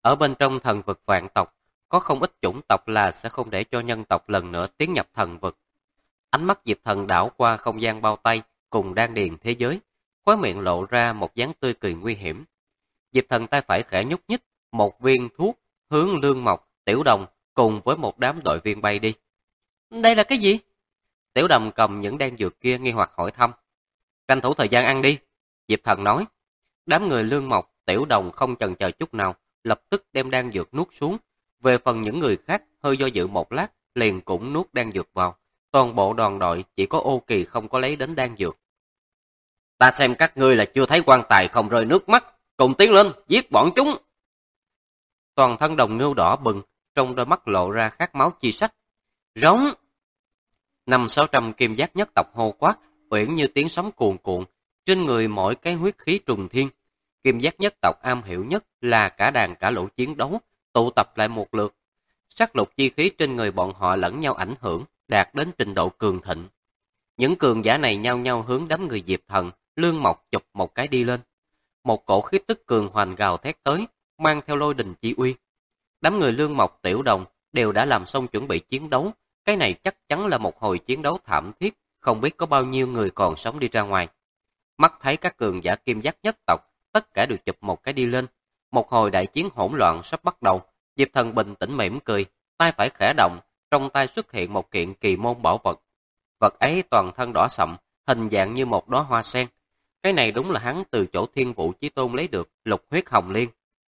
Ở bên trong thần vực vạn tộc, có không ít chủng tộc là sẽ không để cho nhân tộc lần nữa tiến nhập thần vực. Ánh mắt Diệp Thần đảo qua không gian bao tay cùng đan điền thế giới, khóe miệng lộ ra một dáng tươi cười nguy hiểm. Diệp Thần tay phải khẽ nhúc nhích, một viên thuốc hướng Lương Mộc, Tiểu Đồng cùng với một đám đội viên bay đi. Đây là cái gì? Tiểu Đồng cầm những đan dược kia nghi hoặc hỏi thăm. Tranh thủ thời gian ăn đi, Diệp Thần nói. Đám người Lương Mộc, Tiểu Đồng không chần chờ chút nào, lập tức đem đan dược nuốt xuống. Về phần những người khác hơi do dự một lát, liền cũng nuốt đan dược vào. Toàn bộ đoàn đội chỉ có Ô Kỳ không có lấy đến đan dược. Ta xem các ngươi là chưa thấy quan tài không rơi nước mắt, cùng tiến lên, giết bọn chúng. Toàn thân Đồng Ngưu đỏ bừng, trong đôi mắt lộ ra khát máu chi sắc. Rống! 500-600 kim giác nhất tộc hô quát, uyển như tiếng sóng cuồn cuộn, trên người mỗi cái huyết khí trùng thiên. Kim giác nhất tộc am hiểu nhất là cả đàn cả lũ chiến đấu, tụ tập lại một lượt. Sắc lục chi khí trên người bọn họ lẫn nhau ảnh hưởng, đạt đến trình độ cường thịnh. Những cường giả này nhau nhau hướng đám người Diệp Thần, Lương Mộc chụp một cái đi lên. Một cổ khí tức cường hoành gào thét tới, mang theo lôi đình chi uy. Đám người Lương Mộc, Tiểu Đồng đều đã làm xong chuẩn bị chiến đấu. Cái này chắc chắn là một hồi chiến đấu thảm thiết, không biết có bao nhiêu người còn sống đi ra ngoài. Mắt thấy các cường giả kim giác nhất tộc, tất cả đều chụp một cái đi lên. Một hồi đại chiến hỗn loạn sắp bắt đầu. Diệp Thần bình tĩnh mỉm cười, tay phải khẽ động, trong tay xuất hiện một kiện kỳ môn bảo vật. Vật ấy toàn thân đỏ sậm, hình dạng như một đóa hoa sen. Cái này đúng là hắn từ chỗ Thiên Vũ Chí Tôn lấy được, Lục Huyết Hồng Liên.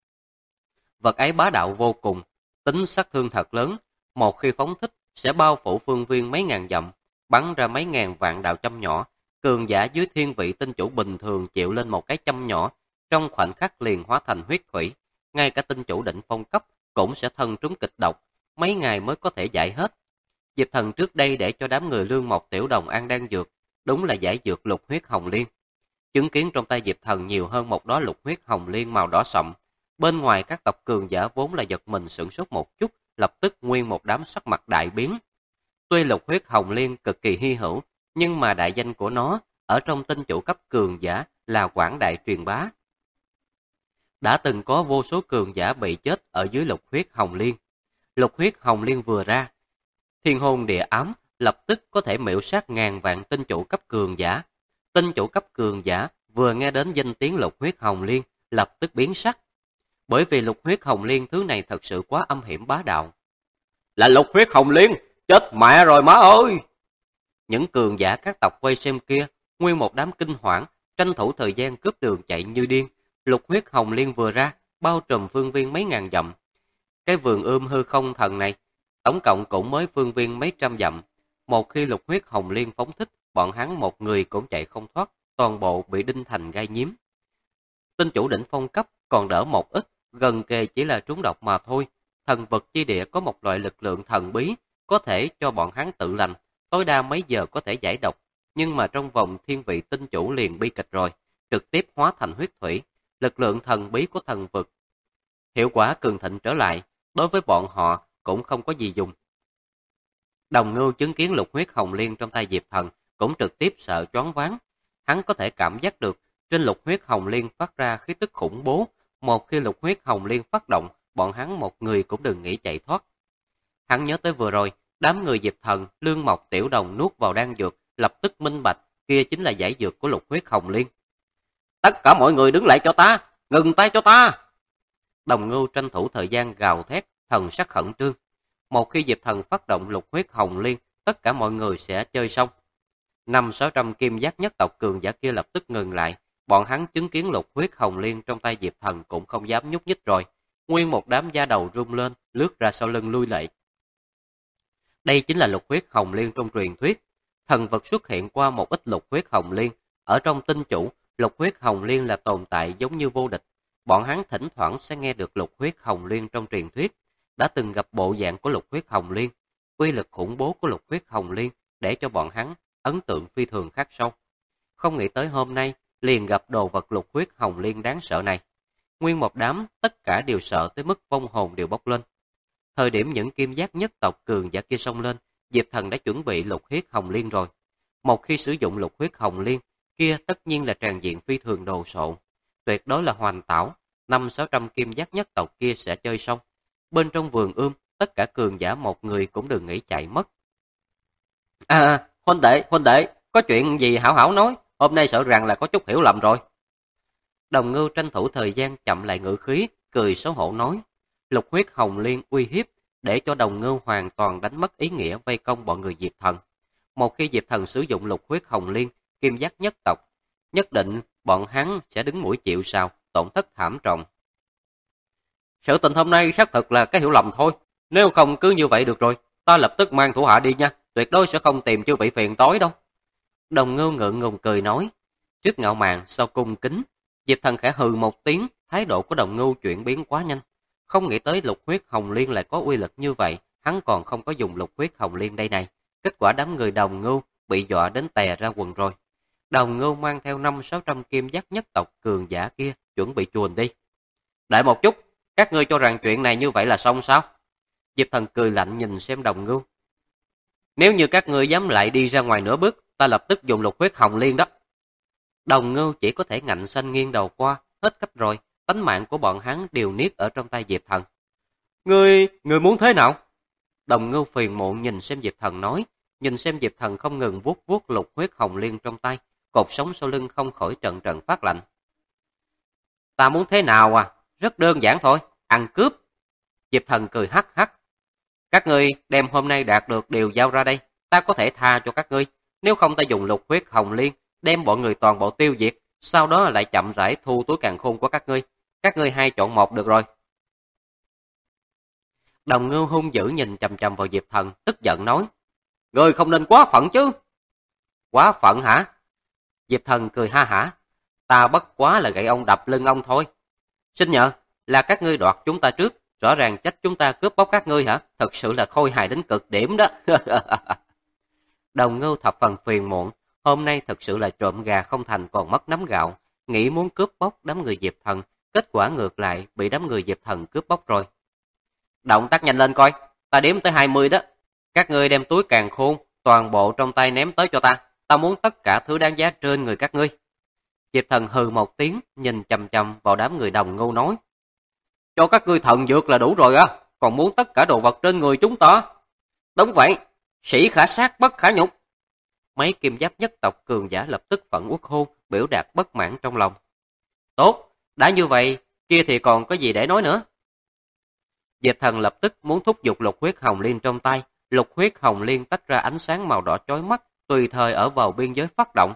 Vật ấy bá đạo vô cùng, tính sát thương thật lớn, một khi phóng thích sẽ bao phủ phương viên mấy ngàn dặm, bắn ra mấy ngàn vạn đạo châm nhỏ. Cường giả dưới thiên vị tinh chủ bình thường chịu lên một cái châm nhỏ, trong khoảnh khắc liền hóa thành huyết thủy. Ngay cả tinh chủ đỉnh phong cấp cũng sẽ thân trúng kịch độc, mấy ngày mới có thể giải hết. Diệp Thần trước đây để cho đám người Lương Mộc, Tiểu Đồng ăn đan dược, đúng là giải dược Lục Huyết Hồng Liên. Chứng kiến trong tay Diệp Thần nhiều hơn một đóa Lục Huyết Hồng Liên màu đỏ sậm, bên ngoài các tộc cường giả vốn là giật mình sửng sốt một chút, lập tức nguyên một đám sắc mặt đại biến. Tuy Lục Huyết Hồng Liên cực kỳ hy hữu, nhưng mà đại danh của nó ở trong tinh chủ cấp cường giả là quảng đại truyền bá. Đã từng có vô số cường giả bị chết ở dưới Lục Huyết Hồng Liên. Lục Huyết Hồng Liên vừa ra, thiên hôn địa ám lập tức có thể miểu sát ngàn vạn tinh chủ cấp cường giả. Tinh chủ cấp cường giả vừa nghe đến danh tiếng Lục Huyết Hồng Liên lập tức biến sắc. Bởi vì Lục Huyết Hồng Liên thứ này thật sự quá âm hiểm bá đạo. Là Lục Huyết Hồng Liên, chết mẹ rồi má ơi! Những cường giả các tộc quay xem kia, nguyên một đám kinh hoảng, tranh thủ thời gian cướp đường chạy như điên. Lục Huyết Hồng Liên vừa ra, bao trùm phương viên mấy ngàn dặm. Cái vườn hư không thần này, tổng cộng cũng mới phương viên mấy trăm dặm. Một khi Lục Huyết Hồng Liên phóng thích, bọn hắn một người cũng chạy không thoát, toàn bộ bị đinh thành gai nhím. Tinh chủ đỉnh phong cấp còn đỡ một ít, gần kề chỉ là trúng độc mà thôi. Thần vật chi địa có một loại lực lượng thần bí, có thể cho bọn hắn tự lành, tối đa mấy giờ có thể giải độc. Nhưng mà trong vòng thiên vị tinh chủ liền bi kịch rồi, trực tiếp hóa thành huyết thủy. Lực lượng thần bí của thần vực hiệu quả cường thịnh trở lại, đối với bọn họ cũng không có gì dùng. Đồng Ngưu chứng kiến Lục Huyết Hồng Liên trong tay Diệp Thần cũng trực tiếp sợ choáng váng. Hắn có thể cảm giác được trên Lục Huyết Hồng Liên phát ra khí tức khủng bố. Một khi Lục Huyết Hồng Liên phát động, bọn hắn một người cũng đừng nghĩ chạy thoát. Hắn nhớ tới vừa rồi, đám người Diệp Thần, Lương Mộc, Tiểu Đồng nuốt vào đan dược, lập tức minh bạch, kia chính là giải dược của Lục Huyết Hồng Liên. Tất cả mọi người đứng lại cho ta, ngừng tay cho ta! Đồng Ngưu tranh thủ thời gian gào thét, thần sắc khẩn trương. Một khi Diệp Thần phát động Lục Huyết Hồng Liên, tất cả mọi người sẽ chơi xong. 500-600 kim giác nhất tộc cường giả kia lập tức ngừng lại. Bọn hắn chứng kiến Lục Huyết Hồng Liên trong tay Diệp Thần cũng không dám nhúc nhích rồi. Nguyên một đám da đầu rung lên, lướt ra sau lưng lui lại. Đây chính là Lục Huyết Hồng Liên trong truyền thuyết. Thần vật xuất hiện qua một ít Lục Huyết Hồng Liên. Ở trong tinh chủ, Lục Huyết Hồng Liên là tồn tại giống như vô địch. Bọn hắn thỉnh thoảng sẽ nghe được Lục Huyết Hồng Liên trong truyền thuyết. Đã từng gặp bộ dạng của Lục Huyết Hồng Liên. Uy lực khủng bố của Lục Huyết Hồng Liên để cho bọn hắn ấn tượng phi thường khắc sâu. Không nghĩ tới hôm nay liền gặp đồ vật Lục Huyết Hồng Liên đáng sợ này. Nguyên một đám tất cả đều sợ tới mức vong hồn đều bốc lên. Thời điểm những kim giác nhất tộc cường giả kia xông lên, Diệp Thần đã chuẩn bị Lục Huyết Hồng Liên rồi. Một khi sử dụng Lục Huyết Hồng Liên, kia tất nhiên là tràn diện phi thường đồ sộ. Tuyệt đối là hoàn tảo. 500-600 kim giác nhất tộc kia sẽ chơi xong. Bên trong vườn ươm, tất cả cường giả một người cũng đừng nghĩ chạy mất. Huynh đệ, có chuyện gì hảo hảo nói, hôm nay sợ rằng là có chút hiểu lầm rồi. Đồng Ngưu tranh thủ thời gian chậm lại ngữ khí, cười xấu hổ nói. Lục huyết hồng liên uy hiếp, để cho Đồng Ngưu hoàn toàn đánh mất ý nghĩa vây công bọn người Diệp Thần. Một khi Diệp Thần sử dụng lục huyết hồng liên, kim giác nhất tộc, nhất định bọn hắn sẽ đứng mũi chịu sào, tổn thất thảm trọng. Sự tình hôm nay xác thực là cái hiểu lầm thôi, nếu không cứ như vậy được rồi, ta lập tức mang thủ hạ đi nha, tuyệt đối sẽ không tìm chư vị phiền tối đâu. Đồng Ngưu ngượng ngùng cười nói. Trước ngạo mạn sau cung kính, Diệp Thần khẽ hừ một tiếng, thái độ của Đồng Ngưu chuyển biến quá nhanh. Không nghĩ tới lục huyết hồng liên lại có uy lực như vậy, hắn còn không có dùng lục huyết hồng liên đây này. Kết quả đám người Đồng Ngưu bị dọa đến tè ra quần rồi. Đồng Ngưu mang theo 500-600 kim giác nhất tộc cường giả kia, chuẩn bị chuồn đi. Đợi một chút, các ngươi cho rằng chuyện này như vậy là xong sao? Diệp Thần cười lạnh nhìn xem Đồng Ngưu. Nếu như các ngươi dám lại đi ra ngoài nửa bước, ta lập tức dùng lục huyết hồng liên đó. Đồng Ngưu chỉ có thể ngạnh xanh nghiêng đầu qua, hết cách rồi, tánh mạng của bọn hắn đều niết ở trong tay Diệp Thần. Ngươi muốn thế nào? Đồng Ngưu phiền muộn nhìn xem Diệp Thần nói, nhìn xem Diệp Thần không ngừng vuốt vuốt lục huyết hồng liên trong tay, cột sống sau lưng không khỏi trận trận phát lạnh. Ta muốn thế nào à? Rất đơn giản thôi, ăn cướp. Diệp Thần cười hắc hắc. Các ngươi đem hôm nay đạt được đều giao ra đây, ta có thể tha cho các ngươi. Nếu không ta dùng lục huyết hồng liên, đem bọn người toàn bộ tiêu diệt, sau đó lại chậm rãi thu túi càn khôn của các ngươi. Các ngươi hai chọn một được rồi. Đồng Ngưu hung dữ nhìn chằm chằm vào Diệp Thần, tức giận nói. Ngươi không nên quá phận chứ. Quá phận hả? Diệp Thần cười ha hả. Ta bất quá là gậy ông đập lưng ông thôi. Xin nhờ, là các ngươi đoạt chúng ta trước, rõ ràng trách chúng ta cướp bóc các ngươi hả? Thật sự là khôi hài đến cực điểm đó. Đồng Ngưu thập phần phiền muộn, hôm nay thật sự là trộm gà không thành còn mất nắm gạo, nghĩ muốn cướp bóc đám người Diệp Thần, kết quả ngược lại bị đám người Diệp Thần cướp bóc rồi. Động tác nhanh lên coi, ta đếm tới 20 đó. Các ngươi đem túi càn khôn toàn bộ trong tay ném tới cho ta, ta muốn tất cả thứ đáng giá trên người các ngươi. Diệp Thần hừ một tiếng, nhìn chằm chằm vào đám người Đồng Ngưu nói. Cho các ngươi thần dược là đủ rồi á, còn muốn tất cả đồ vật trên người chúng ta. Đúng vậy, sĩ khả sát bất khả nhục. Mấy kim giáp nhất tộc cường giả lập tức phẫn uất hô, biểu đạt bất mãn trong lòng. Tốt, đã như vậy, kia thì còn có gì để nói nữa. Diệp Thần lập tức muốn thúc giục lục huyết hồng liên trong tay, lục huyết hồng liên tách ra ánh sáng màu đỏ chói mắt, tùy thời ở vào biên giới phát động.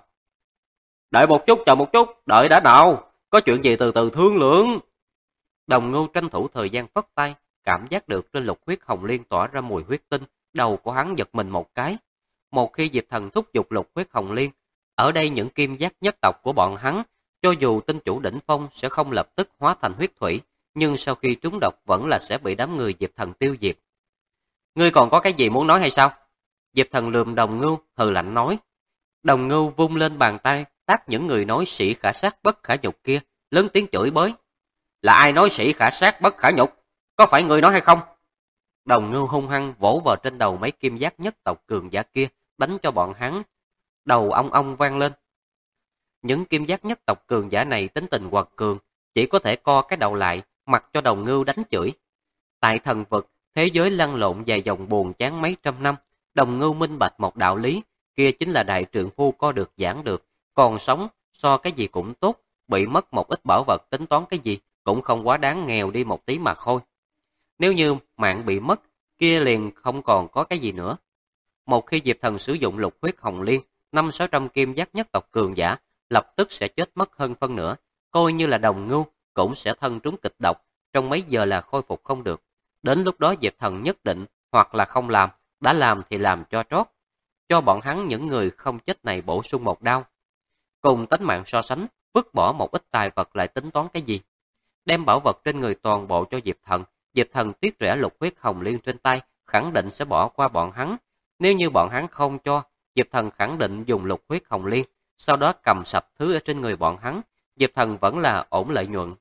Đợi một chút, chờ một chút, đợi đã nào, có chuyện gì từ từ thương lượng. Đồng Ngưu tranh thủ thời gian phất tay, cảm giác được trên lục huyết hồng liên tỏa ra mùi huyết tinh, đầu của hắn giật mình một cái. Một khi Diệp Thần thúc giục lục huyết hồng liên, ở đây những kim giác nhất tộc của bọn hắn, cho dù tinh chủ đỉnh phong sẽ không lập tức hóa thành huyết thủy, nhưng sau khi trúng độc vẫn là sẽ bị đám người Diệp Thần tiêu diệt. Ngươi còn có cái gì muốn nói hay sao? Diệp Thần lườm Đồng Ngưu, hừ lạnh nói. Đồng Ngưu vung lên bàn tay, tát những người nói sĩ khả sát bất khả nhục kia, lớn tiếng chửi bới. Là ai nói sĩ khả sát bất khả nhục? Có phải người nói hay không? Đồng Ngưu hung hăng vỗ vào trên đầu mấy kim giác nhất tộc cường giả kia, đánh cho bọn hắn đầu ong ong vang lên. Những kim giác nhất tộc cường giả này tính tình quật cường, chỉ có thể co cái đầu lại, mặc cho Đồng Ngưu đánh chửi. Tại thần vực, thế giới lăn lộn dài dòng buồn chán mấy trăm năm, Đồng Ngưu minh bạch một đạo lý, kia chính là đại trượng phu co được giảng được, còn sống so cái gì cũng tốt, bị mất một ít bảo vật tính toán cái gì cũng không quá đáng, nghèo đi một tí mà thôi. Nếu như mạng bị mất, kia liền không còn có cái gì nữa. Một khi Diệp Thần sử dụng lục huyết hồng liên, 500-600 kim giác nhất tộc cường giả lập tức sẽ chết mất hơn phân nửa, coi như là Đồng Ngưu cũng sẽ thân trúng kịch độc, trong mấy giờ là khôi phục không được. Đến lúc đó Diệp Thần nhất định hoặc là không làm, đã làm thì làm cho trót, cho bọn hắn những người không chết này bổ sung một đao. Cùng tánh mạng so sánh, vứt bỏ một ít tài vật lại tính toán cái gì? Đem bảo vật trên người toàn bộ cho Diệp Thần tiếc rẻ lục huyết hồng liên trên tay, khẳng định sẽ bỏ qua bọn hắn. Nếu như bọn hắn không cho, Diệp Thần khẳng định dùng lục huyết hồng liên, sau đó cầm sạch thứ ở trên người bọn hắn, Diệp Thần vẫn là ổn lợi nhuận.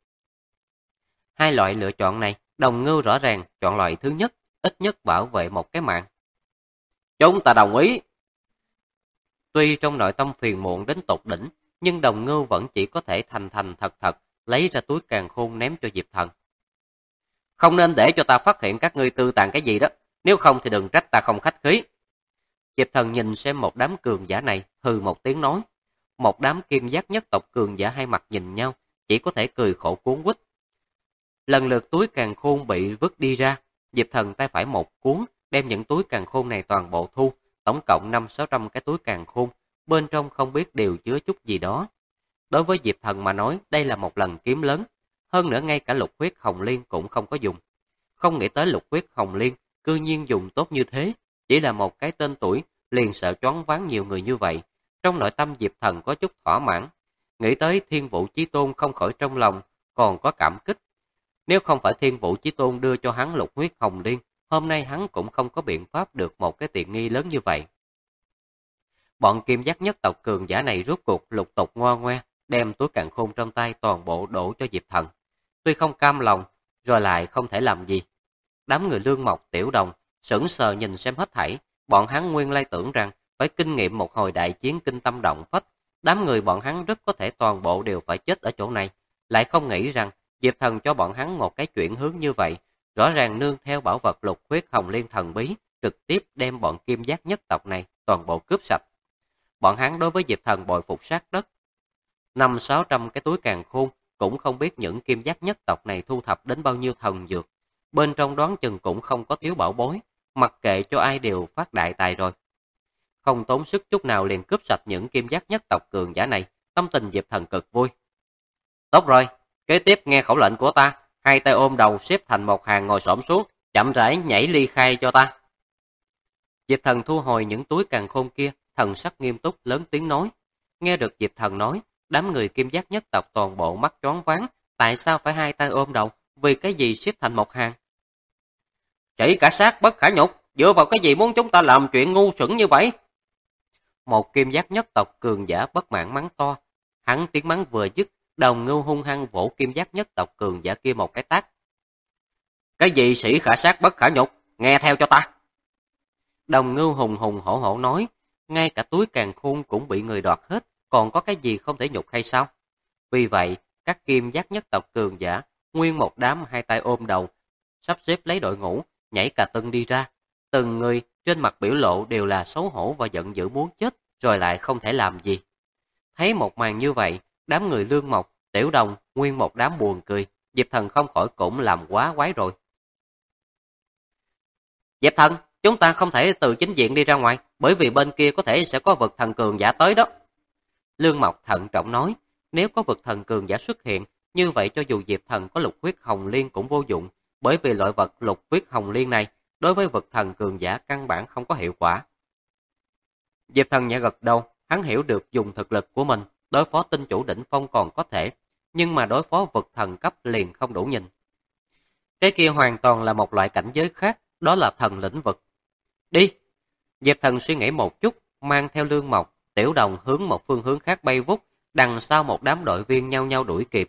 Hai loại lựa chọn này, Đồng Ngưu rõ ràng chọn loại thứ nhất, ít nhất bảo vệ một cái mạng. Chúng ta đồng ý. Tuy trong nội tâm phiền muộn đến tột đỉnh, nhưng Đồng Ngưu vẫn chỉ có thể thành thật lấy ra túi càn khôn ném cho Diệp Thần. Không nên để cho ta phát hiện các ngươi tư tàn cái gì đó, nếu không thì đừng trách ta không khách khí. Diệp Thần nhìn xem một đám cường giả này, hừ một tiếng nói. Một đám kim giác nhất tộc cường giả hai mặt nhìn nhau, chỉ có thể cười khổ cuốn quýt. Lần lượt túi càn khôn bị vứt đi ra, Diệp Thần tay phải một cuốn, đem những túi càn khôn này toàn bộ thu, tổng cộng 500-600 cái túi càn khôn, bên trong không biết đều chứa chút gì đó. Đối với Diệp Thần mà nói, đây là một lần kiếm lớn, hơn nữa ngay cả lục huyết hồng liên cũng không có dùng. Không nghĩ tới lục huyết hồng liên, cư nhiên dùng tốt như thế, chỉ là một cái tên tuổi, liền sợ choáng váng nhiều người như vậy. Trong nội tâm Diệp Thần có chút thỏa mãn, nghĩ tới Thiên Vũ Chí Tôn không khỏi trong lòng, còn có cảm kích. Nếu không phải Thiên Vũ Chí Tôn đưa cho hắn lục huyết hồng liên, hôm nay hắn cũng không có biện pháp được một cái tiện nghi lớn như vậy. Bọn kim giác nhất tộc cường giả này rốt cuộc lục tục ngoa ngoe, đem túi càn khôn trong tay toàn bộ đổ cho Diệp Thần. Tuy không cam lòng, rồi lại không thể làm gì. Đám người Lương Mộc, Tiểu Đồng sững sờ nhìn xem hết thảy, bọn hắn nguyên lai tưởng rằng phải kinh nghiệm một hồi đại chiến kinh tâm động phách, đám người bọn hắn rất có thể toàn bộ đều phải chết ở chỗ này, lại không nghĩ rằng Diệp Thần cho bọn hắn một cái chuyển hướng như vậy, rõ ràng nương theo bảo vật lục huyết hồng liên thần bí, trực tiếp đem bọn kim giác nhất tộc này toàn bộ cướp sạch. Bọn hắn đối với Diệp Thần bội phục sát đất. 500-600 cái túi càn khôn, cũng không biết những kim giác nhất tộc này thu thập đến bao nhiêu thần dược. Bên trong đoán chừng cũng không có thiếu bảo bối, mặc kệ cho ai đều phát đại tài rồi. Không tốn sức chút nào liền cướp sạch những kim giác nhất tộc cường giả này, tâm tình Diệp Thần cực vui. Tốt rồi, kế tiếp nghe khẩu lệnh của ta, hai tay ôm đầu xếp thành một hàng ngồi xổm xuống, chậm rãi nhảy ly khai cho ta. Diệp Thần thu hồi những túi càn khôn kia, thần sắc nghiêm túc lớn tiếng nói. Nghe được Diệp Thần nói, đám người kim giác nhất tộc toàn bộ mắt choáng váng, tại sao phải hai tay ôm đầu, vì cái gì xếp thành một hàng? Chỉ cả xác bất khả nhục, dựa vào cái gì muốn chúng ta làm chuyện ngu xuẩn như vậy? Một kim giác nhất tộc cường giả bất mãn mắng to, hắn tiếng mắng vừa dứt, Đồng Ngưu hung hăng vỗ kim giác nhất tộc cường giả kia một cái tát. Cái gì sĩ khả sát bất khả nhục, nghe theo cho ta. Đồng Ngưu hùng hùng hổ hổ nói, ngay cả túi càn khôn cũng bị người đoạt hết, còn có cái gì không thể nhục hay sao? Vì vậy, các kim giác nhất tộc cường giả, nguyên một đám hai tay ôm đầu, sắp xếp lấy đội ngũ, nhảy cà tưng đi ra. Từng người trên mặt biểu lộ đều là xấu hổ và giận dữ muốn chết, rồi lại không thể làm gì. Thấy một màn như vậy, đám người Lương Mộc, Tiểu Đồng, nguyên một đám buồn cười, Diệp Thần không khỏi cũng làm quá quái rồi. Diệp Thần, chúng ta không thể từ chính diện đi ra ngoài, bởi vì bên kia có thể sẽ có vực thần cường giả tới đó. Lương Mộc thận trọng nói, nếu có vực thần cường giả xuất hiện, như vậy cho dù Diệp Thần có lục huyết hồng liên cũng vô dụng, bởi vì loại vật lục huyết hồng liên này, đối với vực thần cường giả căn bản không có hiệu quả. Diệp Thần nhẹ gật đầu, hắn hiểu được dùng thực lực của mình, đối phó tinh chủ đỉnh phong còn có thể, nhưng mà đối phó vực thần cấp liền không đủ nhìn. Cái kia hoàn toàn là một loại cảnh giới khác, đó là thần lĩnh vực. Đi! Diệp Thần suy nghĩ một chút, mang theo Lương Mộc, Tiểu Đồng hướng một phương hướng khác bay vút, đằng sau một đám đội viên nhau nhau đuổi kịp.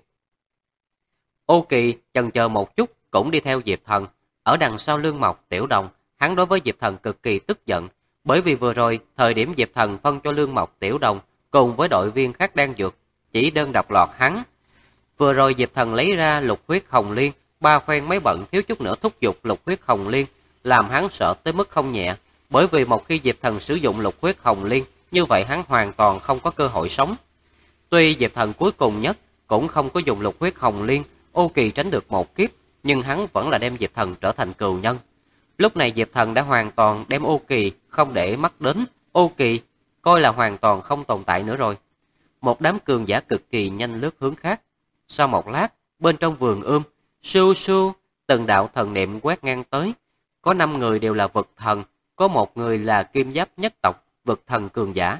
Ô Kỳ chần chờ một chút, cũng đi theo Diệp Thần. Ở đằng sau Lương Mộc, Tiểu Đồng, hắn đối với Diệp Thần cực kỳ tức giận, bởi vì vừa rồi, thời điểm Diệp Thần phân cho Lương Mộc, Tiểu Đồng, cùng với đội viên khác đang dược, chỉ đơn độc lọt hắn. Vừa rồi Diệp Thần lấy ra lục huyết hồng liên, ba phen mấy bận thiếu chút nữa thúc giục lục huyết hồng liên, làm hắn sợ tới mức không nhẹ, bởi vì một khi Diệp Thần sử dụng lục huyết hồng liên, như vậy hắn hoàn toàn không có cơ hội sống. Tuy Diệp Thần cuối cùng nhất cũng không có dùng lục huyết hồng liên, Ô Kỳ tránh được một kiếp, nhưng hắn vẫn là đem Diệp Thần trở thành cừu nhân. Lúc này Diệp Thần đã hoàn toàn đem Ô Kỳ không để mắt đến, Ô Kỳ coi là hoàn toàn không tồn tại nữa rồi. Một đám cường giả cực kỳ nhanh lướt hướng khác. Sau một lát, bên trong vườn sưu sưu, từng đạo thần niệm quét ngang tới. Có 5 người đều là vực thần, có một người là kim giáp nhất tộc, vực thần cường giả.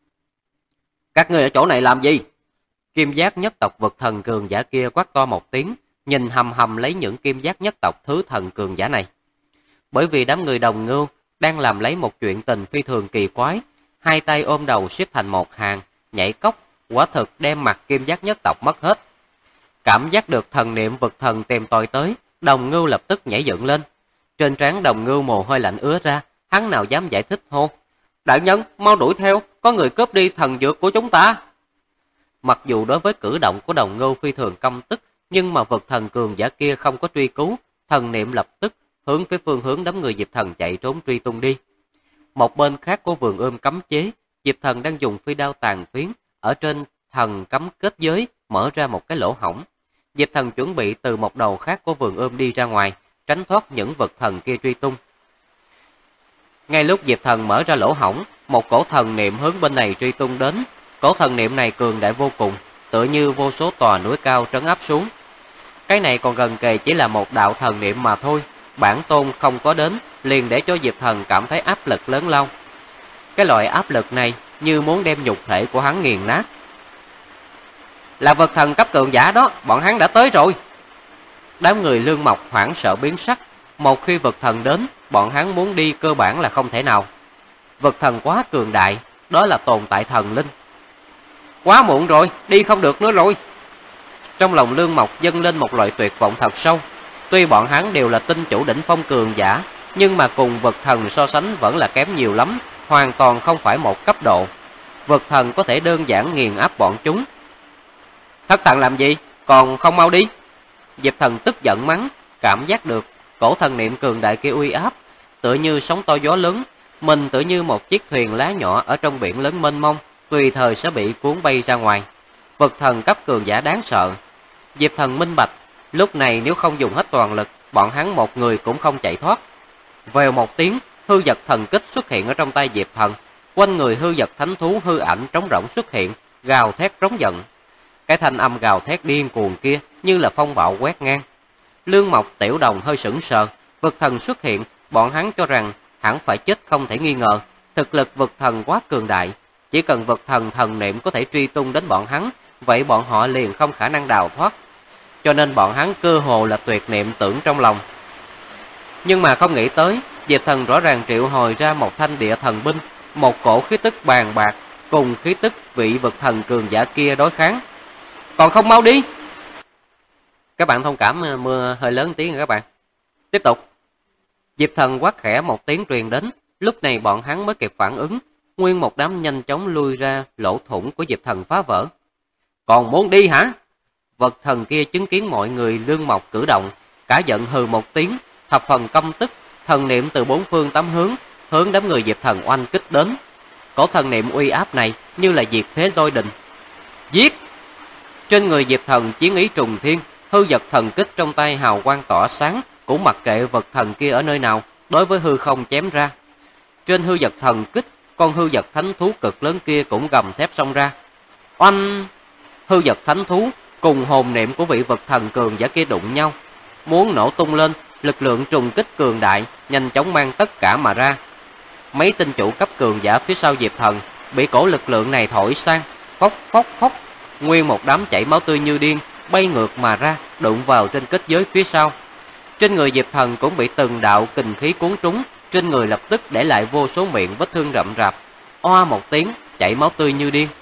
Các ngươi ở chỗ này làm gì? Kim giáp nhất tộc vực thần cường giả kia quát to một tiếng, nhìn hầm hầm lấy những kim giáp nhất tộc thứ thần cường giả này. Bởi vì đám người Đồng Ngưu đang làm lấy một chuyện tình phi thường kỳ quái, hai tay ôm đầu xếp thành một hàng, nhảy cốc, quả thực đem mặt kim giác nhất tộc mất hết. Cảm giác được thần niệm vực thần tìm tòi tới, Đồng Ngưu lập tức nhảy dựng lên. Trên trán Đồng Ngưu mồ hôi lạnh ứa ra, hắn nào dám giải thích hô. Đại nhân, mau đuổi theo, có người cướp đi thần dược của chúng ta. Mặc dù đối với cử động của Đồng Ngưu phi thường căm tức, nhưng mà vực thần cường giả kia không có truy cứu, thần niệm lập tức hướng phía phương hướng đám người Diệp Thần chạy trốn truy tung đi. Một bên khác của vườn ươm cấm chế, Diệp Thần đang dùng phi đao tàn phiến ở trên thần cấm kết giới mở ra một cái lỗ hổng. Diệp Thần chuẩn bị từ một đầu khác của vườn ươm đi ra ngoài, tránh thoát những vực thần kia truy tung. Ngay lúc Diệp Thần mở ra lỗ hổng, một cổ thần niệm hướng bên này truy tung đến. Cổ thần niệm này cường đại vô cùng, tựa như vô số tòa núi cao trấn áp xuống. Cái này còn gần kề chỉ là một đạo thần niệm mà thôi, bản tôn không có đến, liền để cho Diệp Thần cảm thấy áp lực lớn lao. Cái loại áp lực này như muốn đem nhục thể của hắn nghiền nát. Là vực thần cấp cường giả đó, bọn hắn đã tới rồi. Đám người Lương Mộc hoảng sợ biến sắc, một khi vực thần đến, bọn hắn muốn đi cơ bản là không thể nào. Vực thần quá cường đại, đó là tồn tại thần linh. Quá muộn rồi, đi không được nữa rồi. Trong lòng Lương Mộc dâng lên một loại tuyệt vọng thật sâu. Tuy bọn hắn đều là tinh chủ đỉnh phong cường giả, nhưng mà cùng vực thần so sánh vẫn là kém nhiều lắm, hoàn toàn không phải một cấp độ. Vực thần có thể đơn giản nghiền áp bọn chúng. Thất thần làm gì, còn không mau đi. Diệp Thần tức giận mắng, cảm giác được cổ thần niệm cường đại kia uy áp, tựa như sóng to gió lớn, mình tựa như một chiếc thuyền lá nhỏ ở trong biển lớn mênh mông, tùy thời sẽ bị cuốn bay ra ngoài. Vực thần cấp cường giả đáng sợ. Diệp Thần minh bạch, lúc này nếu không dùng hết toàn lực, bọn hắn một người cũng không chạy thoát. Vèo một tiếng, hư vật thần kích xuất hiện ở trong tay Diệp Thần, quanh người hư vật thánh thú hư ảnh trống rỗng xuất hiện, gào thét trống giận. Cái thanh âm gào thét điên cuồng kia như là phong bạo quét ngang. Lương Mộc, Tiểu Đồng hơi sững sờ, vực thần xuất hiện, bọn hắn cho rằng hẳn phải chết không thể nghi ngờ. Thực lực vực thần quá cường đại, chỉ cần vực thần thần niệm có thể truy tung đến bọn hắn, vậy bọn họ liền không khả năng đào thoát. Cho nên bọn hắn cơ hồ là tuyệt niệm tưởng trong lòng. Nhưng mà không nghĩ tới, Diệp Thần rõ ràng triệu hồi ra một thanh địa thần binh, một cổ khí tức bàn bạc, cùng khí tức vị vực thần cường giả kia đối kháng. Còn không mau đi! Các bạn thông cảm mưa hơi lớn tiếng rồi các bạn. Tiếp tục. Diệp Thần quát khẽ một tiếng truyền đến, lúc này bọn hắn mới kịp phản ứng, nguyên một đám nhanh chóng lui ra lỗ thủng của Diệp Thần phá vỡ. Còn muốn đi hả? Vật thần kia chứng kiến mọi người Lương Mộc cử động, cả giận hừ một tiếng, thập phần căm tức, thần niệm từ bốn phương tám hướng đám người Diệp Thần oanh kích đến. Cổ thần niệm uy áp này như là diệt thế lôi đình. Giết! Trên người Diệp Thần chiến ý trùng thiên, hư vật thần kích trong tay hào quang tỏa sáng, cũng mặc kệ vật thần kia ở nơi nào, đối với hư không chém ra. Trên hư vật thần kích, con hư vật thánh thú cực lớn kia cũng gầm thép xông ra. Oanh! Hư vật thánh thú cùng hồn niệm của vị vật thần cường giả kia đụng nhau, muốn nổ tung lên, lực lượng trùng kích cường đại nhanh chóng mang tất cả mà ra. Mấy tinh chủ cấp cường giả phía sau Diệp Thần bị cổ lực lượng này thổi sang, phốc phốc phốc, nguyên một đám chảy máu tươi như điên, bay ngược mà ra, đụng vào trên kết giới phía sau. Trên người Diệp Thần cũng bị từng đạo kình khí cuốn trúng, trên người lập tức để lại vô số miệng vết thương rậm rạp, oa một tiếng, chảy máu tươi như điên.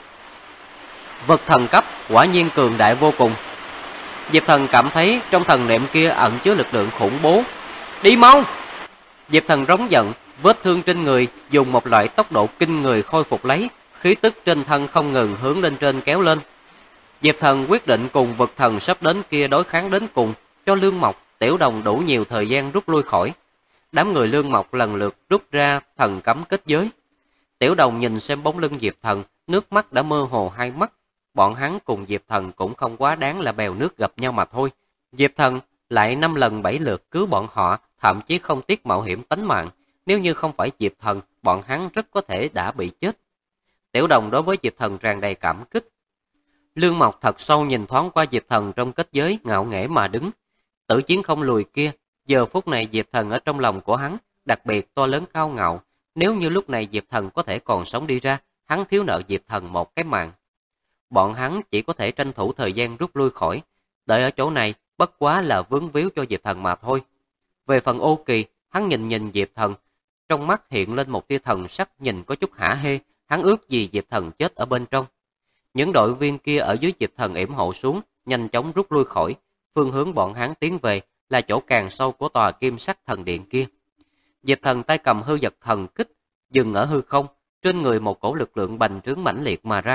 Vực thần cấp quả nhiên cường đại vô cùng. Diệp Thần cảm thấy trong thần niệm kia ẩn chứa lực lượng khủng bố. Đi mau! Diệp Thần rống giận, vết thương trên người dùng một loại tốc độ kinh người khôi phục lấy, khí tức trên thân không ngừng hướng lên trên kéo lên. Diệp Thần quyết định cùng vực thần sắp đến kia đối kháng đến cùng, cho Lương Mộc, Tiểu Đồng đủ nhiều thời gian rút lui khỏi. Đám người Lương Mộc lần lượt rút ra thần cấm kết giới. Tiểu Đồng nhìn xem bóng lưng Diệp Thần, nước mắt đã mơ hồ hai mắt. Bọn hắn cùng Diệp Thần cũng không quá đáng là bèo nước gặp nhau mà thôi. Diệp Thần lại 5 lần 7 lượt cứu bọn họ, thậm chí không tiếc mạo hiểm tánh mạng. Nếu như không phải Diệp Thần, bọn hắn rất có thể đã bị chết. Tiểu Đồng đối với Diệp Thần tràn đầy cảm kích. Lương Mộc thật sâu nhìn thoáng qua Diệp Thần trong kết giới, ngạo nghễ mà đứng. Tử chiến không lùi kia, giờ phút này Diệp Thần ở trong lòng của hắn, đặc biệt to lớn cao ngạo. Nếu như lúc này Diệp Thần có thể còn sống đi ra, hắn thiếu nợ Diệp Thần một cái mạng. Bọn hắn chỉ có thể tranh thủ thời gian rút lui khỏi, đợi ở chỗ này bất quá là vướng víu cho Diệp Thần mà thôi. Về phần Ô Kỳ, hắn nhìn Diệp Thần, trong mắt hiện lên một tia thần sắc nhìn có chút hả hê, hắn ước gì Diệp Thần chết ở bên trong. Những đội viên kia ở dưới Diệp Thần yểm hộ xuống, nhanh chóng rút lui khỏi, phương hướng bọn hắn tiến về là chỗ càng sâu của tòa kim sắc thần điện kia. Diệp Thần tay cầm hư vật thần kích, dừng ở hư không, trên người một cổ lực lượng bành trướng mãnh liệt mà ra,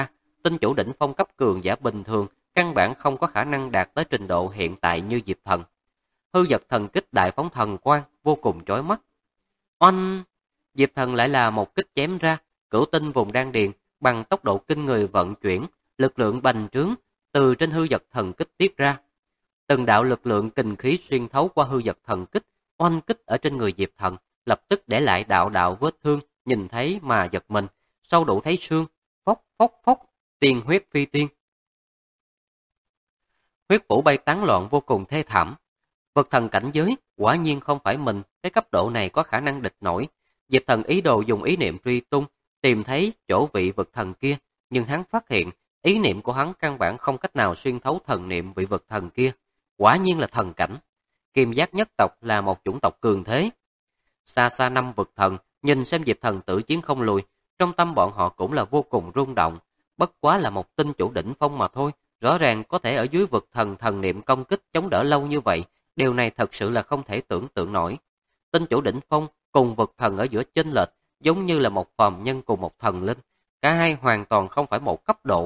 tinh chủ đỉnh phong cấp cường giả bình thường căn bản không có khả năng đạt tới trình độ hiện tại như Diệp Thần. Hư Vật Thần Kích đại phóng thần quang vô cùng chói mắt. Oanh! Diệp Thần lại là một kích chém ra, cửu tinh vùng đan điền bằng tốc độ kinh người vận chuyển, lực lượng bành trướng từ trên Hư Vật Thần Kích tiết ra. Từng đạo lực lượng kình khí xuyên thấu qua Hư Vật Thần Kích, oanh kích ở trên người Diệp Thần, lập tức để lại đạo đạo vết thương, nhìn thấy mà giật mình, sâu đủ thấy xương, phốc phốc phốc, tiên huyết phi tiên. Huyết phủ bay tán loạn vô cùng thê thảm. Vật thần cảnh giới, quả nhiên không phải mình, cái cấp độ này có khả năng địch nổi. Diệp Thần ý đồ dùng ý niệm truy tung, tìm thấy chỗ vị vật thần kia, nhưng hắn phát hiện, ý niệm của hắn căn bản không cách nào xuyên thấu thần niệm vị vật thần kia. Quả nhiên là thần cảnh. Kim Giác nhất tộc là một chủng tộc cường thế. Xa xa năm vực thần, nhìn xem Diệp Thần tử chiến không lùi, trong tâm bọn họ cũng là vô cùng rung động. Bất quá là một tinh chủ đỉnh phong mà thôi, rõ ràng có thể ở dưới vực thần thần niệm công kích chống đỡ lâu như vậy, điều này thật sự là không thể tưởng tượng nổi. Tinh chủ đỉnh phong cùng vực thần ở giữa chênh lệch, giống như là một phàm nhân cùng một thần linh, cả hai hoàn toàn không phải một cấp độ.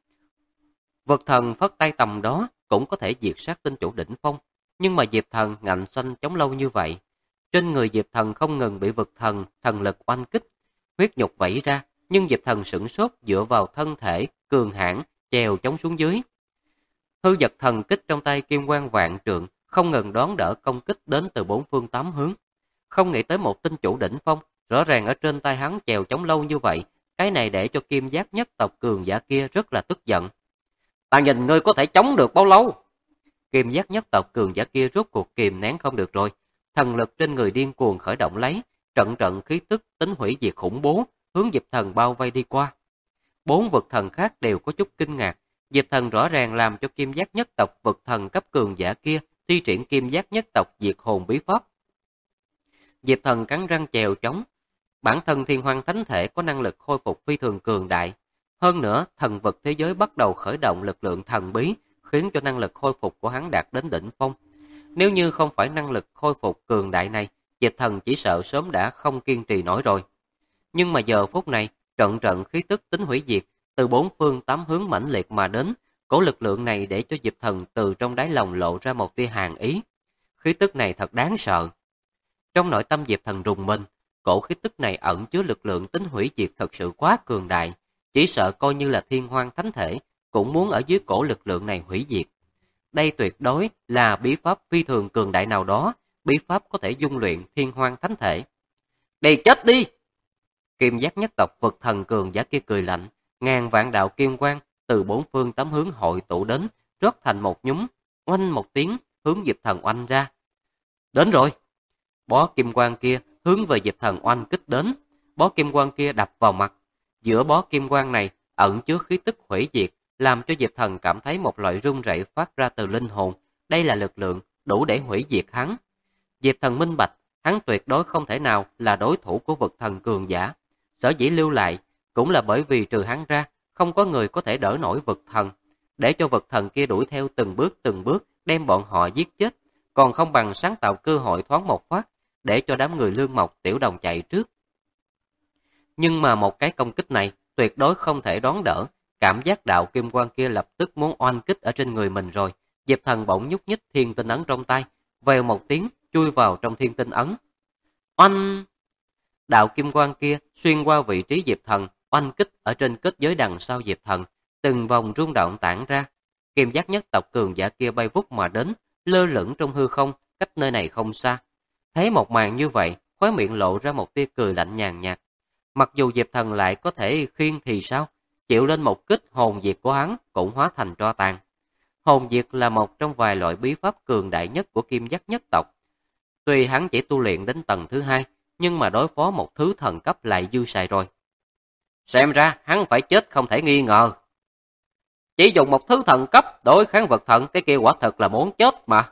Vực thần phất tay tầm đó cũng có thể diệt sát tinh chủ đỉnh phong, nhưng mà Diệp Thần ngạnh xanh chống lâu như vậy. Trên người Diệp Thần không ngừng bị vực thần thần lực oanh kích, huyết nhục vẩy ra, nhưng Diệp Thần sửng sốt dựa vào thân thể cường hãn trèo chống xuống dưới. Hư Vật Thần Kích trong tay kim quang vạn trượng không ngừng đón đỡ công kích đến từ bốn phương tám hướng. Không nghĩ tới một tinh chủ đỉnh phong, rõ ràng ở trên tay hắn trèo chống lâu như vậy, cái này để cho Kim Giác nhất tộc cường giả kia rất là tức giận. Ta nhìn ngươi có thể chống được bao lâu? Kim Giác nhất tộc cường giả kia rốt cuộc kìm nén không được rồi, thần lực trên người điên cuồng khởi động lấy, trận trận khí tức tính hủy diệt khủng bố, hướng Diệp Thần bao vây đi qua. Bốn vực thần khác đều có chút kinh ngạc, Diệp Thần rõ ràng làm cho Kim Giác nhất tộc vực thần cấp cường giả kia thi triển Kim Giác nhất tộc diệt hồn bí pháp. Diệp Thần cắn răng chèo chống, bản thân Thiên Hoang Thánh Thể có năng lực khôi phục phi thường cường đại. Hơn nữa, thần vực thế giới bắt đầu khởi động lực lượng thần bí, khiến cho năng lực khôi phục của hắn đạt đến đỉnh phong. Nếu như không phải năng lực khôi phục cường đại này, Diệp Thần chỉ sợ sớm đã không kiên trì nổi rồi. Nhưng mà giờ phút này, trận trận khí tức tính hủy diệt, từ bốn phương tám hướng mãnh liệt mà đến, cổ lực lượng này để cho Diệp Thần từ trong đáy lòng lộ ra một tia hàn ý. Khí tức này thật đáng sợ. Trong nội tâm Diệp Thần rùng mình, cổ khí tức này ẩn chứa lực lượng tính hủy diệt thật sự quá cường đại, chỉ sợ coi như là Thiên Hoang Thánh Thể cũng muốn ở dưới cổ lực lượng này hủy diệt. Đây tuyệt đối là bí pháp phi thường cường đại nào đó, bí pháp có thể dung luyện Thiên Hoang Thánh Thể. Đi chết đi! Kim Giác nhất tộc vực thần cường giả kia cười lạnh, ngàn vạn đạo kim quang từ bốn phương tám hướng hội tụ đến, rót thành một nhúm, oanh một tiếng hướng Diệp Thần oanh ra. Đến rồi! Bó kim quang kia hướng về Diệp Thần oanh kích đến, bó kim quang kia đập vào mặt. Giữa bó kim quang này ẩn chứa khí tức hủy diệt, làm cho Diệp Thần cảm thấy một loại rung rẩy phát ra từ linh hồn. Đây là lực lượng đủ để hủy diệt hắn. Diệp Thần minh bạch, hắn tuyệt đối không thể nào là đối thủ của vực thần cường giả. Sở dĩ lưu lại cũng là bởi vì trừ hắn ra, không có người có thể đỡ nổi vực thần. Để cho vực thần kia đuổi theo từng bước đem bọn họ giết chết, còn không bằng sáng tạo cơ hội thoáng một phát, để cho đám người Lương Mộc Tiểu Đồng chạy trước. Nhưng mà một cái công kích này tuyệt đối không thể đón đỡ, cảm giác đạo kim quang kia lập tức muốn oanh kích ở trên người mình rồi. Diệp Thần bỗng nhúc nhích thiên tinh ấn trong tay, vèo một tiếng chui vào trong thiên tinh ấn. Oanh! Đạo kim quang kia xuyên qua vị trí Diệp Thần, oanh kích ở trên kết giới đằng sau Diệp Thần, từng vòng rung động tản ra. Kim Giác nhất tộc cường giả kia bay vút mà đến, lơ lửng trong hư không, cách nơi này không xa. Thấy một màn như vậy, khóe miệng lộ ra một tia cười lạnh nhàn nhạt. Mặc dù Diệp Thần lại có thể khiêng thì sao, chịu lên một kích hồn diệt của hắn cũng hóa thành tro tàn. Hồn diệt là một trong vài loại bí pháp cường đại nhất của Kim Giác nhất tộc. Tuy hắn chỉ tu luyện đến tầng thứ 2, nhưng mà đối phó một thứ thần cấp lại dư xài rồi. Xem ra hắn phải chết không thể nghi ngờ. Chỉ dùng một thứ thần cấp đối kháng vật thần, cái kia quả thật là muốn chết mà.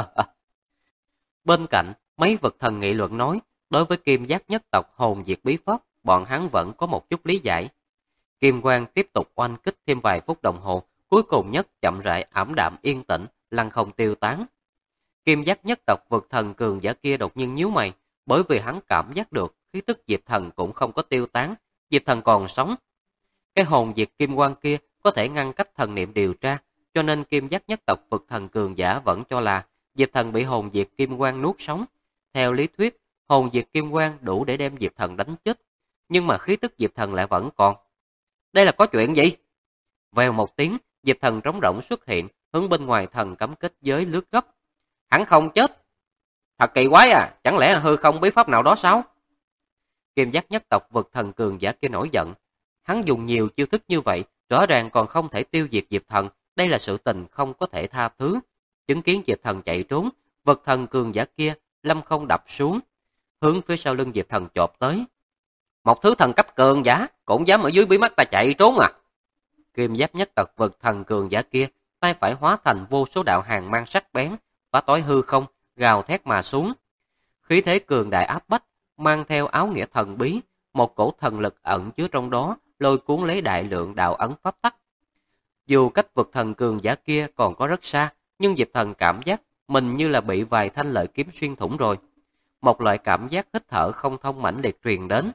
Bên cạnh, mấy vật thần nghị luận nói, đối với Kim Giác nhất tộc hồn diệt bí pháp, bọn hắn vẫn có một chút lý giải. Kim quang tiếp tục oanh kích thêm vài phút đồng hồ, cuối cùng nhất chậm rãi ảm đạm yên tĩnh, lăng không tiêu tán. Kim Giác nhất tộc vực thần cường giả kia đột nhiên nhíu mày, bởi vì hắn cảm giác được khí tức Diệp Thần cũng không có tiêu tán, Diệp Thần còn sống. Cái hồn diệt kim quang kia có thể ngăn cách thần niệm điều tra, cho nên Kim Giác nhất tộc vực thần cường giả vẫn cho là Diệp Thần bị hồn diệt kim quang nuốt sống. Theo lý thuyết, hồn diệt kim quang đủ để đem Diệp Thần đánh chết, nhưng mà khí tức Diệp Thần lại vẫn còn. Đây là có chuyện gì? Vèo một tiếng, Diệp Thần trống rỗng xuất hiện, hướng bên ngoài thần cấm kết giới lướt gấp. Hắn không chết. Thật kỳ quái à, chẳng lẽ là hư không bí pháp nào đó sao? Kim Giác nhất tộc vực thần cường giả kia nổi giận. Hắn dùng nhiều chiêu thức như vậy, rõ ràng còn không thể tiêu diệt Diệp Thần, đây là sự tình không có thể tha thứ. Chứng kiến Diệp Thần chạy trốn, vực thần cường giả kia lâm không đập xuống, hướng phía sau lưng Diệp Thần chộp tới. Một thứ thần cấp cường giả cũng dám ở dưới bí mắt ta chạy trốn à? Kim Giáp nhất tộc vực thần cường giả kia, tay phải hóa thành vô số đạo hàn mang sắc bén, phá tối hư không, gào thét mà xuống. Khí thế cường đại áp bách, mang theo áo nghĩa thần bí, một cổ thần lực ẩn chứa trong đó, lôi cuốn lấy đại lượng đạo ấn pháp tắc. Dù cách vực thần cường giả kia còn có rất xa, nhưng Diệp Thần cảm giác mình như là bị vài thanh lợi kiếm xuyên thủng rồi. Một loại cảm giác hít thở không thông mãnh liệt truyền đến.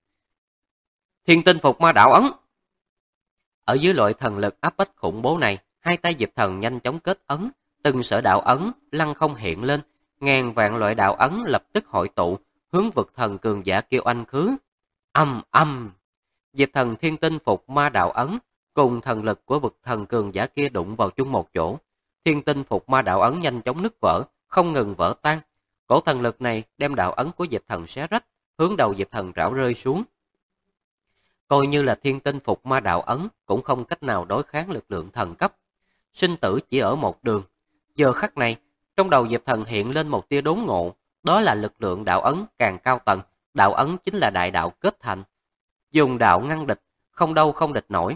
Thiên tinh phục ma đạo ấn. Ở dưới loại thần lực áp bách khủng bố này, hai tay Diệp Thần nhanh chóng kết ấn, từng sở đạo ấn lăng không hiện lên, ngàn vạn loại đạo ấn lập tức hội tụ, hướng vực thần cường giả kia oanh khứ. Âm âm. Diệp Thần thiên tinh phục ma đạo ấn cùng thần lực của vực thần cường giả kia đụng vào chung một chỗ. Thiên tinh phục ma đạo ấn nhanh chóng nứt vỡ, không ngừng vỡ tan. Cổ thần lực này đem đạo ấn của Diệp Thần xé rách, hướng đầu Diệp Thần rảo rơi xuống. Coi như là thiên tinh phục ma đạo ấn cũng không cách nào đối kháng lực lượng thần cấp. Sinh tử chỉ ở một đường. Giờ khắc này, trong đầu Diệp Thần hiện lên một tia đốn ngộ, đó là lực lượng đạo ấn càng cao tầng, đạo ấn chính là đại đạo kết thành. Dùng đạo ngăn địch, không đâu không địch nổi.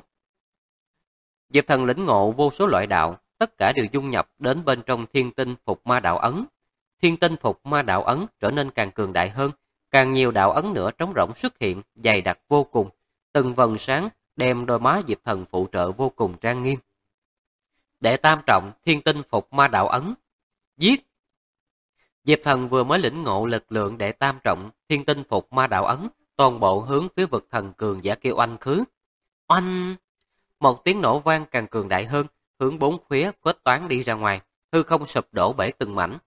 Diệp Thần lĩnh ngộ vô số loại đạo, tất cả đều dung nhập đến bên trong thiên tinh phục ma đạo ấn. Thiên tinh phục ma đạo ấn trở nên càng cường đại hơn, càng nhiều đạo ấn nữa trống rỗng xuất hiện, dày đặc vô cùng. Từng vầng sáng đem đôi má Diệp Thần phụ trợ vô cùng trang nghiêm. Đệ tam trọng thiên tinh phục ma đạo ấn. Giết! Diệp Thần vừa mới lĩnh ngộ lực lượng đệ tam trọng thiên tinh phục ma đạo ấn, toàn bộ hướng phía vực thần cường giả kia oanh khứ. Oanh! Một tiếng nổ vang càng cường đại hơn, hướng bốn phía khuếch toán đi ra ngoài, hư không sụp đổ bể từng mảnh.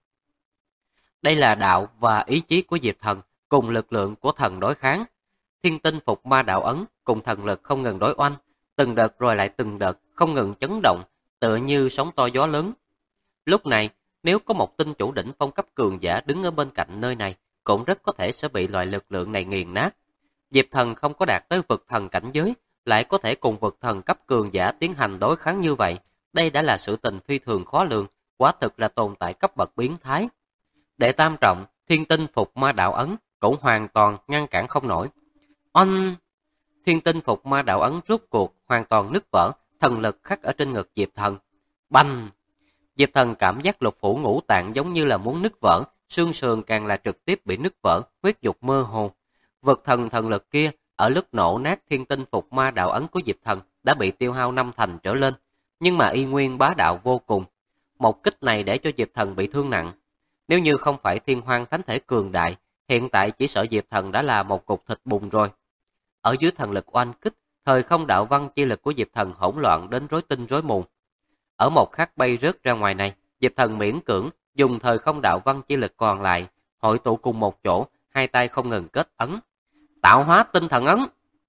Đây là đạo và ý chí của Diệp Thần cùng lực lượng của thần đối kháng. Thiên tinh phục ma đạo ấn cùng thần lực không ngừng đối oanh, từng đợt rồi lại từng đợt không ngừng chấn động, tựa như sóng to gió lớn. Lúc này, nếu có một tinh chủ đỉnh phong cấp cường giả đứng ở bên cạnh nơi này, cũng rất có thể sẽ bị loại lực lượng này nghiền nát. Diệp Thần không có đạt tới vực thần cảnh giới, lại có thể cùng vực thần cấp cường giả tiến hành đối kháng như vậy, đây đã là sự tình phi thường khó lường, quả thực là tồn tại cấp bậc biến thái. Đệ tam trọng, thiên tinh phục ma đạo ấn cũng hoàn toàn ngăn cản không nổi. Oanh! Thiên tinh phục ma đạo ấn rút cuộc hoàn toàn nứt vỡ, thần lực khắc ở trên ngực Diệp Thần. Bành! Diệp Thần cảm giác lục phủ ngũ tạng giống như là muốn nứt vỡ, xương sườn càng là trực tiếp bị nứt vỡ, huyết dục mơ hồ. Vực thần thần lực kia ở lúc nổ nát thiên tinh phục ma đạo ấn của Diệp Thần đã bị tiêu hao 5 thành trở lên, nhưng mà y nguyên bá đạo vô cùng. Một kích này để cho Diệp Thần bị thương nặng. Nếu như không phải thiên hoang thánh thể cường đại, hiện tại chỉ sợ Diệp Thần đã là một cục thịt bùn rồi. Ở dưới thần lực oanh kích, thời không đạo văn chi lực của Diệp Thần hỗn loạn đến rối tinh rối mù. Ở một khắc bay rớt ra ngoài này, Diệp Thần miễn cưỡng dùng thời không đạo văn chi lực còn lại, hội tụ cùng một chỗ, hai tay không ngừng kết ấn. Tạo hóa tinh thần ấn.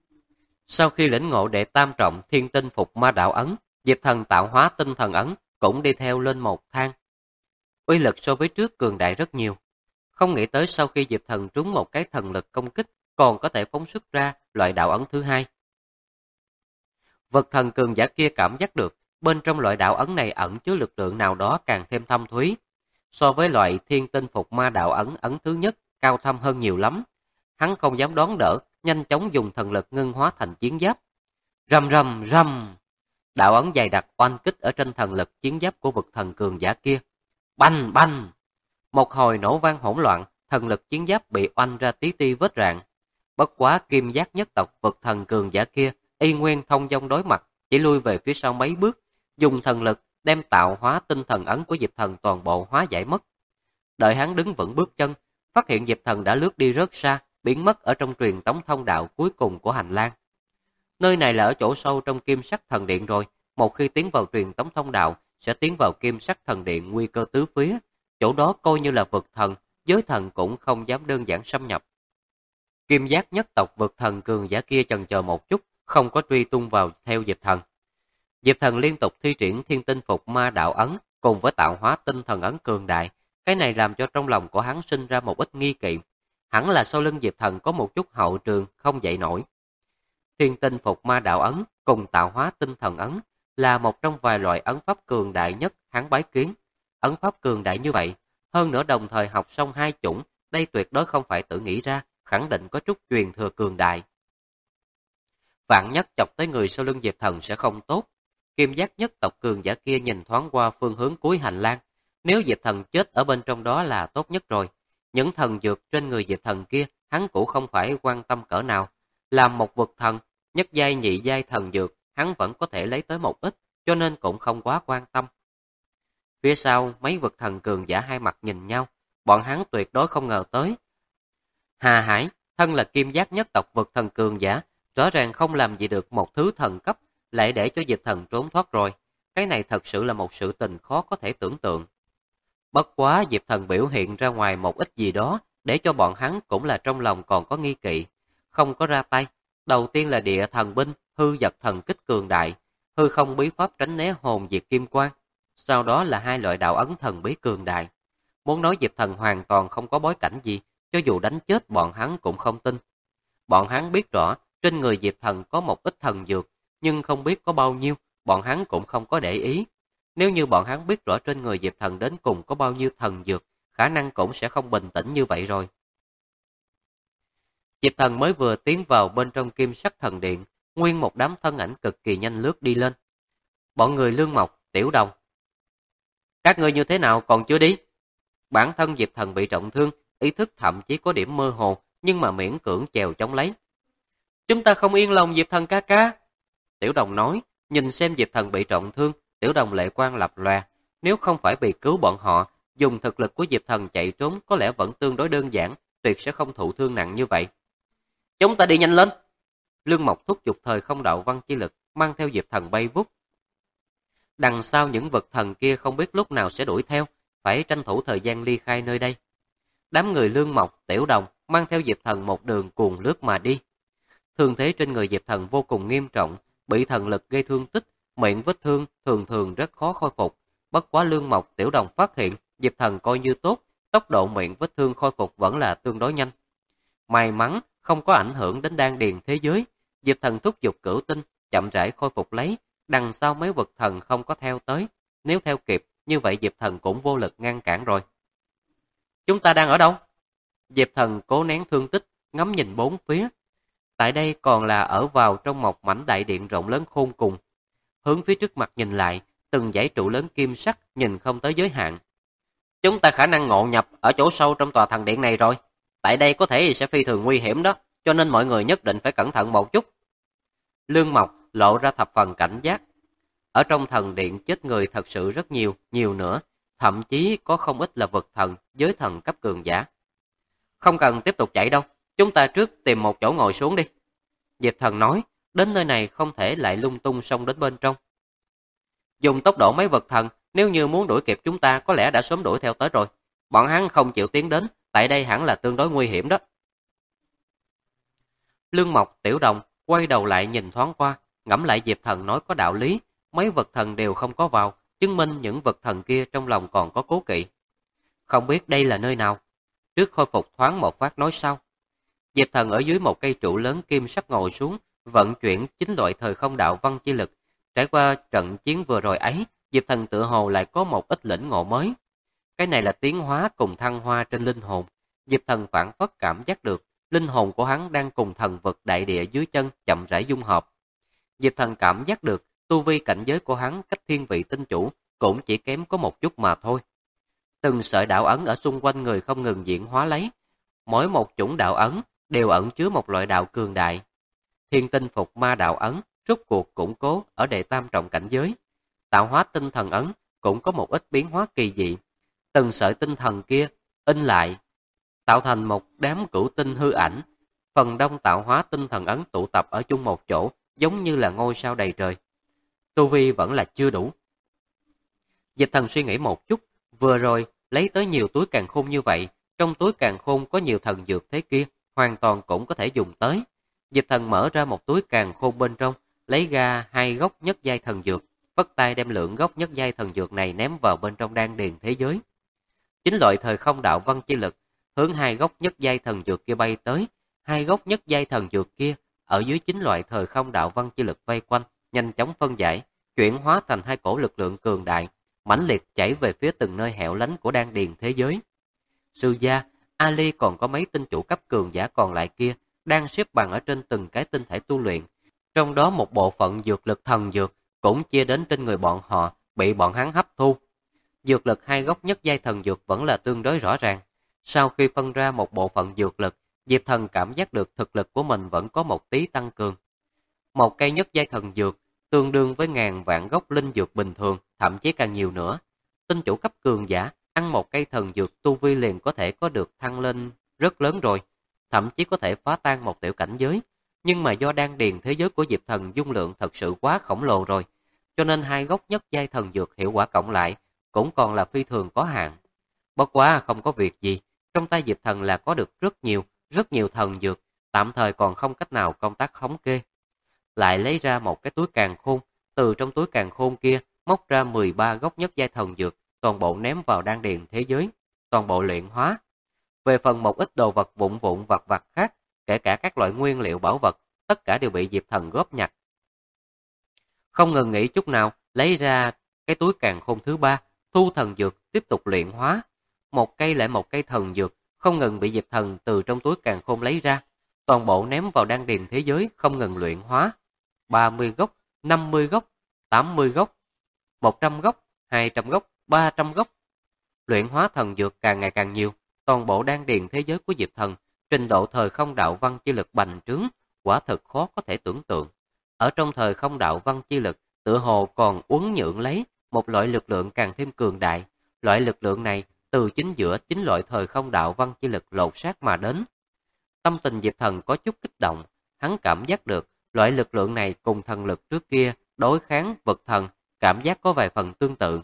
Sau khi lĩnh ngộ đệ tam trọng thiên tinh phục ma đạo ấn, Diệp Thần tạo hóa tinh thần ấn cũng đi theo lên một thang. Uy lực so với trước cường đại rất nhiều. Không nghĩ tới sau khi Diệp Thần trúng một cái thần lực công kích, còn có thể phóng xuất ra loại đạo ấn thứ hai. Vật thần cường giả kia cảm giác được, bên trong loại đạo ấn này ẩn chứa lực lượng nào đó càng thêm thâm thúy. So với loại thiên tinh phục ma đạo ấn ấn thứ nhất, cao thâm hơn nhiều lắm. Hắn không dám đón đỡ, nhanh chóng dùng thần lực ngưng hóa thành chiến giáp. Rầm rầm rầm! Đạo ấn dày đặc oanh kích ở trên thần lực chiến giáp của vực thần cường giả kia. Bành bành! Một hồi nổ vang hỗn loạn, thần lực chiến giáp bị oanh ra tí ti vết rạn. Bất quá kim giác nhất tộc vực thần cường giả kia, y nguyên thông dong đối mặt, chỉ lui về phía sau mấy bước, dùng thần lực đem tạo hóa tinh thần ấn của Diệp Thần toàn bộ hóa giải mất. Đợi hắn đứng vững bước chân, phát hiện Diệp Thần đã lướt đi rất xa, biến mất ở trong truyền tống thông đạo cuối cùng của hành lang. Nơi này là ở chỗ sâu trong Kim Sắc Thần Điện rồi, một khi tiến vào truyền tống thông đạo, sẽ tiến vào Kim Sắc Thần Điện nguy cơ tứ phía. Chỗ đó coi như là vực thần, giới thần cũng không dám đơn giản xâm nhập. Kim Giác nhất tộc vực thần cường giả kia chần chờ một chút, không có truy tung vào theo Diệp Thần. Diệp Thần liên tục thi triển Thiên Tinh Phục Ma Đạo Ấn cùng với tạo hóa tinh thần ấn cường đại. Cái này làm cho trong lòng của hắn sinh ra một ít nghi kỵ. Hẳn là sau lưng Diệp Thần có một chút hậu trường không dậy nổi. Thiên Tinh Phục Ma Đạo Ấn cùng tạo hóa tinh thần ấn là một trong vài loại ấn pháp cường đại nhất hắn bái kiến. Ấn pháp cường đại như vậy, hơn nữa đồng thời học xong hai chủng, đây tuyệt đối không phải tự nghĩ ra, khẳng định có chút truyền thừa cường đại. Vạn nhất chọc tới người sau lưng Diệp Thần sẽ không tốt. Kim Giác nhất tộc cường giả kia nhìn thoáng qua phương hướng cuối hành lang. Nếu Diệp Thần chết ở bên trong đó là tốt nhất rồi. Những thần dược trên người Diệp Thần kia, hắn cũng không phải quan tâm cỡ nào. Làm một vực thần, nhất giai nhị giai thần dược, hắn vẫn có thể lấy tới một ít, cho nên cũng không quá quan tâm. Phía sau, mấy vực thần cường giả hai mặt nhìn nhau, bọn hắn tuyệt đối không ngờ tới. Hà Hải, thân là Kim Giác nhất tộc vực thần cường giả, rõ ràng không làm gì được một thứ thần cấp, lại để cho Diệp Thần trốn thoát rồi. Cái này thật sự là một sự tình khó có thể tưởng tượng. Bất quá Diệp Thần biểu hiện ra ngoài một ít gì đó, để cho bọn hắn cũng là trong lòng còn có nghi kỵ. Không có ra tay, đầu tiên là địa thần binh, hư vật thần kích cường đại, hư không bí pháp tránh né hồn diệt kim quang. Sau đó là hai loại đạo ấn thần bí cường đại. Muốn nói Diệp Thần hoàn toàn không có bối cảnh gì, cho dù đánh chết bọn hắn cũng không tin. Bọn hắn biết rõ, trên người Diệp Thần có một ít thần dược, nhưng không biết có bao nhiêu, bọn hắn cũng không có để ý. Nếu như bọn hắn biết rõ trên người Diệp Thần đến cùng có bao nhiêu thần dược, khả năng cũng sẽ không bình tĩnh như vậy rồi. Diệp Thần mới vừa tiến vào bên trong Kim Sắc Thần Điện, nguyên một đám thân ảnh cực kỳ nhanh lướt đi lên. Bọn người Lương Mộc, Tiểu Đồng. Các người như thế nào còn chưa đi? Bản thân Diệp Thần bị trọng thương, ý thức thậm chí có điểm mơ hồ, nhưng mà miễn cưỡng chèo chống lấy. Chúng ta không yên lòng Diệp Thần ca ca. Tiểu Đồng nói, nhìn xem Diệp Thần bị trọng thương, Tiểu Đồng lệ quang lập lòe. Nếu không phải bị cứu bọn họ, dùng thực lực của Diệp Thần chạy trốn có lẽ vẫn tương đối đơn giản, tuyệt sẽ không thụ thương nặng như vậy. Chúng ta đi nhanh lên. Lương Mộc thúc giục thời không đạo văn chi lực, mang theo Diệp Thần bay vút. Đằng sau những vật thần kia không biết lúc nào sẽ đuổi theo, phải tranh thủ thời gian ly khai nơi đây. Đám người Lương Mộc, Tiểu Đồng mang theo Diệp Thần một đường cuồng lướt mà đi. Thương thế trên người Diệp Thần vô cùng nghiêm trọng, bị thần lực gây thương tích, miệng vết thương thường thường rất khó khôi phục. Bất quá Lương Mộc, Tiểu Đồng phát hiện Diệp Thần coi như tốt, tốc độ miệng vết thương khôi phục vẫn là tương đối nhanh. May mắn không có ảnh hưởng đến đan điền thế giới, Diệp Thần thúc giục cửu tinh, chậm rãi khôi phục lấy, đằng sau mấy vật thần không có theo tới, nếu theo kịp, như vậy Diệp Thần cũng vô lực ngăn cản rồi. Chúng ta đang ở đâu? Diệp Thần cố nén thương tích, ngắm nhìn bốn phía. Tại đây còn là ở vào trong một mảnh đại điện rộng lớn khôn cùng. Hướng phía trước mặt nhìn lại, từng dãy trụ lớn kim sắc nhìn không tới giới hạn. Chúng ta khả năng ngộ nhập ở chỗ sâu trong tòa thần điện này rồi. Tại đây có thể sẽ phi thường nguy hiểm đó, cho nên mọi người nhất định phải cẩn thận một chút. Lương Mộc lộ ra thập phần cảnh giác. Ở trong thần điện chết người thật sự rất nhiều, nhiều nữa, thậm chí có không ít là vật thần, giới thần cấp cường giả. Không cần tiếp tục chạy đâu, chúng ta trước tìm một chỗ ngồi xuống đi. Diệp Thần nói, đến nơi này không thể lại lung tung xông đến bên trong. Dùng tốc độ mấy vật thần, nếu như muốn đuổi kịp chúng ta có lẽ đã sớm đuổi theo tới rồi. Bọn hắn không chịu tiến đến, tại đây hẳn là tương đối nguy hiểm đó. Lương Mộc, Tiểu Đồng quay đầu lại nhìn thoáng qua, ngẫm lại Diệp Thần nói có đạo lý, mấy vật thần đều không có vào, chứng minh những vật thần kia trong lòng còn có cố kỵ. Không biết đây là nơi nào? Trước khôi phục thoáng một phát nói sau. Diệp Thần ở dưới một cây trụ lớn kim sắc ngồi xuống, vận chuyển chính loại thời không đạo văn chi lực. Trải qua trận chiến vừa rồi ấy, Diệp Thần tự hồ lại có một ít lĩnh ngộ mới. Cái này là tiến hóa cùng thăng hoa trên linh hồn. Diệp Thần phản phất cảm giác được, linh hồn của hắn đang cùng thần vật đại địa dưới chân chậm rãi dung hợp. Diệp Thần cảm giác được, tu vi cảnh giới của hắn cách thiên vị tinh chủ cũng chỉ kém có một chút mà thôi. Từng sợi đạo ấn ở xung quanh người không ngừng diễn hóa lấy. Mỗi một chủng đạo ấn đều ẩn chứa một loại đạo cường đại. Thiên tinh phục ma đạo ấn rốt cuộc củng cố ở đệ tam trọng cảnh giới. Tạo hóa tinh thần ấn cũng có một ít biến hóa kỳ dị. Từng sợi tinh thần kia in lại, tạo thành một đám cửu tinh hư ảnh. Phần đông tạo hóa tinh thần ấn tụ tập ở chung một chỗ, giống như là ngôi sao đầy trời. Tu vi vẫn là chưa đủ. Diệp Thần suy nghĩ một chút, vừa rồi lấy tới nhiều túi càn khôn như vậy, trong túi càn khôn có nhiều thần dược thế kia, hoàn toàn cũng có thể dùng tới. Diệp Thần mở ra một túi càn khôn bên trong, lấy ra 2 gốc nhất giai thần dược, phất tay đem lượng gốc nhất giai thần dược này ném vào bên trong đan điền thế giới. Chính loại thời không đạo văn chi lực hướng 2 gốc nhất giai thần dược kia bay tới, 2 gốc nhất giai thần dược kia ở dưới chính loại thời không đạo văn chi lực vây quanh, nhanh chóng phân giải, chuyển hóa thành 2 cổ lực lượng cường đại, mãnh liệt chảy về phía từng nơi hẻo lánh của đan điền thế giới. Sư gia, Ali còn có mấy tinh chủ cấp cường giả còn lại kia đang xếp bằng ở trên từng cái tinh thể tu luyện, trong đó một bộ phận dược lực thần dược cũng chia đến trên người bọn họ, bị bọn hắn hấp thu. Dược lực 2 gốc nhất giai thần dược vẫn là tương đối rõ ràng. Sau khi phân ra một bộ phận dược lực, Diệp Thần cảm giác được thực lực của mình vẫn có một tí tăng cường. Một cây nhất giai thần dược tương đương với ngàn vạn gốc linh dược bình thường, thậm chí càng nhiều nữa. Tinh chủ cấp cường giả ăn một cây thần dược tu vi liền có thể có được thăng lên rất lớn rồi, thậm chí có thể phá tan một tiểu cảnh giới. Nhưng mà do đan điền thế giới của Diệp Thần dung lượng thật sự quá khổng lồ rồi, cho nên 2 gốc nhất giai thần dược hiệu quả cộng lại cũng còn là phi thường có hạn. Bất quá không có việc gì, trong tay Diệp Thần là có được rất nhiều thần dược, tạm thời còn không cách nào công tác thống kê. Lại lấy ra một cái túi càn khôn, từ trong túi càn khôn kia móc ra 13 gốc nhất giai thần dược, toàn bộ ném vào đan điền thế giới, toàn bộ luyện hóa. Về phần một ít đồ vật vụn vụn vặt vặt khác, kể cả các loại nguyên liệu bảo vật, tất cả đều bị Diệp Thần góp nhặt. Không ngừng nghĩ chút nào, lấy ra cái túi càn khôn thứ 3, thu thần dược, tiếp tục luyện hóa. Một cây lại một cây thần dược, không ngừng bị Diệp Thần từ trong túi càn khôn lấy ra, toàn bộ ném vào đan điền thế giới, không ngừng luyện hóa. 30 gốc, 50 gốc, 80 gốc, 100 gốc, 200 gốc, 300 gốc. Luyện hóa thần dược càng ngày càng nhiều, toàn bộ đan điền thế giới của Diệp Thần, trình độ thời không đạo văn chi lực bành trướng, quả thực khó có thể tưởng tượng. Ở trong thời không đạo văn chi lực, tựa hồ còn uốn nhượng lấy một loại lực lượng càng thêm cường đại. Loại lực lượng này từ chính giữa chính loại thời không đạo văn chi lực lột xác mà đến. Tâm tình Diệp Thần có chút kích động, hắn cảm giác được loại lực lượng này cùng thần lực trước kia đối kháng vật thần, cảm giác có vài phần tương tự.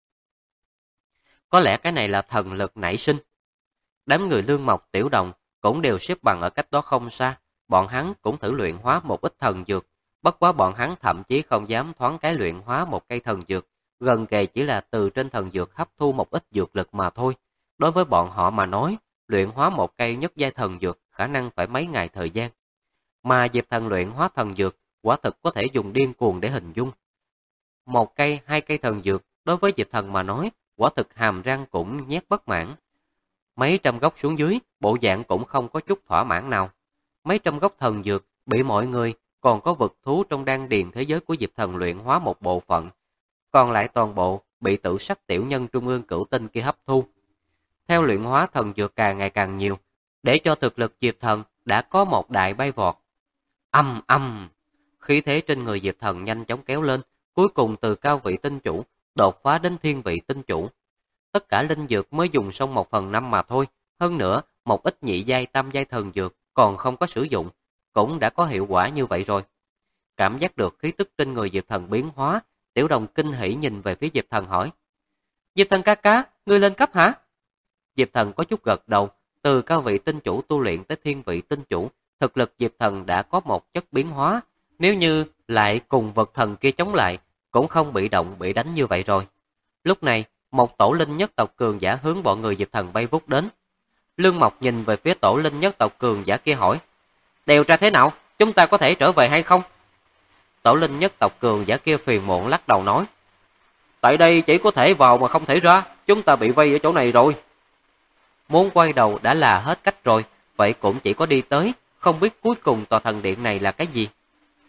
Có lẽ cái này là thần lực nảy sinh. Đám người Lương Mộc, Tiểu Đồng cũng đều xếp bằng ở cách đó không xa, bọn hắn cũng thử luyện hóa một ít thần dược, bất quá bọn hắn thậm chí không dám thoáng cái luyện hóa một cây thần dược, gần kề chỉ là từ trên thần dược hấp thu một ít dược lực mà thôi. Đối với bọn họ mà nói, luyện hóa một cây nhất giai thần dược khả năng phải mấy ngày thời gian. Mà Diệp Thần luyện hóa thần dược, quả thực có thể dùng điên cuồng để hình dung. Một cây, 2 cây thần dược, đối với Diệp Thần mà nói, quả thực hàm răng cũng nhét bất mãn. Mấy trăm gốc xuống dưới, bộ dạng cũng không có chút thỏa mãn nào. Mấy trăm gốc thần dược bị mọi người, còn có vật thú trong đan điền thế giới của Diệp Thần luyện hóa một bộ phận, còn lại toàn bộ bị tự sắc tiểu nhân trung ương cửu tinh kia hấp thu. Theo luyện hóa thần dược càng ngày càng nhiều, để cho thực lực Diệp Thần đã có một đại bay vọt. Âm âm, khí thế trên người Diệp Thần nhanh chóng kéo lên, cuối cùng từ cao vị tinh chủ đột phá đến thiên vị tinh chủ. Tất cả linh dược mới dùng xong 1/5 mà thôi, hơn nữa một ít nhị giai tam giai thần dược còn không có sử dụng, cũng đã có hiệu quả như vậy rồi. Cảm giác được khí tức trên người Diệp Thần biến hóa, Tiểu Đồng kinh hỉ nhìn về phía Diệp Thần hỏi: Diệp Thần ca ca, ngươi lên cấp hả? Diệp Thần có chút gật đầu, từ cao vị tinh chủ tu luyện tới thiên vị tinh chủ, thực lực Diệp Thần đã có một chất biến hóa, nếu như lại cùng vật thần kia chống lại, cũng không bị động bị đánh như vậy rồi. Lúc này, một tổ linh nhất tộc cường giả hướng bọn người Diệp Thần bay vút đến. Lương Mộc nhìn về phía tổ linh nhất tộc cường giả kia hỏi: Điều tra thế nào? Chúng ta có thể trở về hay không? Tổ linh nhất tộc cường giả kia phiền muộn lắc đầu nói: Tại đây chỉ có thể vào mà không thể ra, chúng ta bị vây ở chỗ này rồi. Muốn quay đầu đã là hết cách rồi, vậy cũng chỉ có đi tới, không biết cuối cùng tòa thần điện này là cái gì.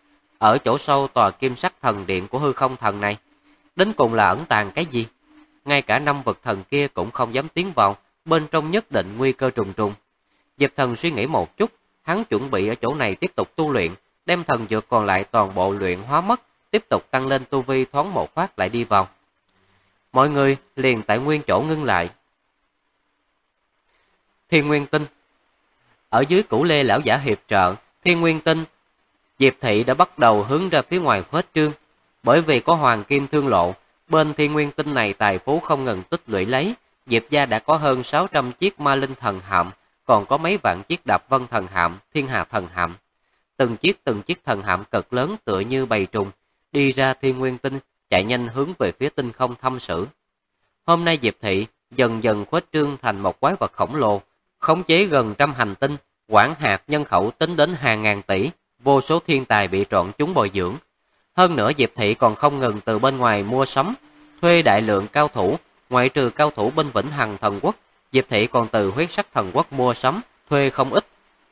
Ở chỗ sâu tòa kim sắc thần điện của hư không thần này, đến cùng là ẩn tàng cái gì? Ngay cả 5 vật thần kia cũng không dám tiến vào, bên trong nhất định nguy cơ trùng trùng. Diệp Thần suy nghĩ một chút, hắn chuẩn bị ở chỗ này tiếp tục tu luyện, đem thần dược còn lại toàn bộ luyện hóa mất, tiếp tục tăng lên tu vi thoáng một phát lại đi vào. Mọi người liền tại nguyên chỗ ngưng lại. Thiên Nguyên Tinh. Ở dưới Cửu Lê lão giả hiệp trợ, Thiên Nguyên Tinh Diệp Thị đã bắt đầu hướng ra phía ngoài khuếch trương. Bởi vì có hoàng kim thương lộ, bên Thiên Nguyên Tinh này tài phú không ngừng tích lũy lấy, Diệp gia đã có hơn 600 chiếc ma linh thần hạm, còn có mấy vạn chiếc đạp vân thần hạm, thiên hà thần hạm. Từng chiếc thần hạm cực lớn tựa như bầy trùng, đi ra Thiên Nguyên Tinh, chạy nhanh hướng về phía tinh không thăm sử. Hôm nay Diệp Thị dần dần khuếch trương thành một quái vật khổng lồ, khống chế gần trăm hành tinh, quản hạt nhân khẩu tính đến hàng ngàn tỷ, vô số thiên tài bị trọn chúng bồi dưỡng. Hơn nữa Diệp Thị còn không ngừng từ bên ngoài mua sắm, thuê đại lượng cao thủ, ngoại trừ cao thủ bên Vĩnh Hằng Thần Quốc, Diệp Thị còn từ Huyết Sắc Thần Quốc mua sắm, thuê không ít.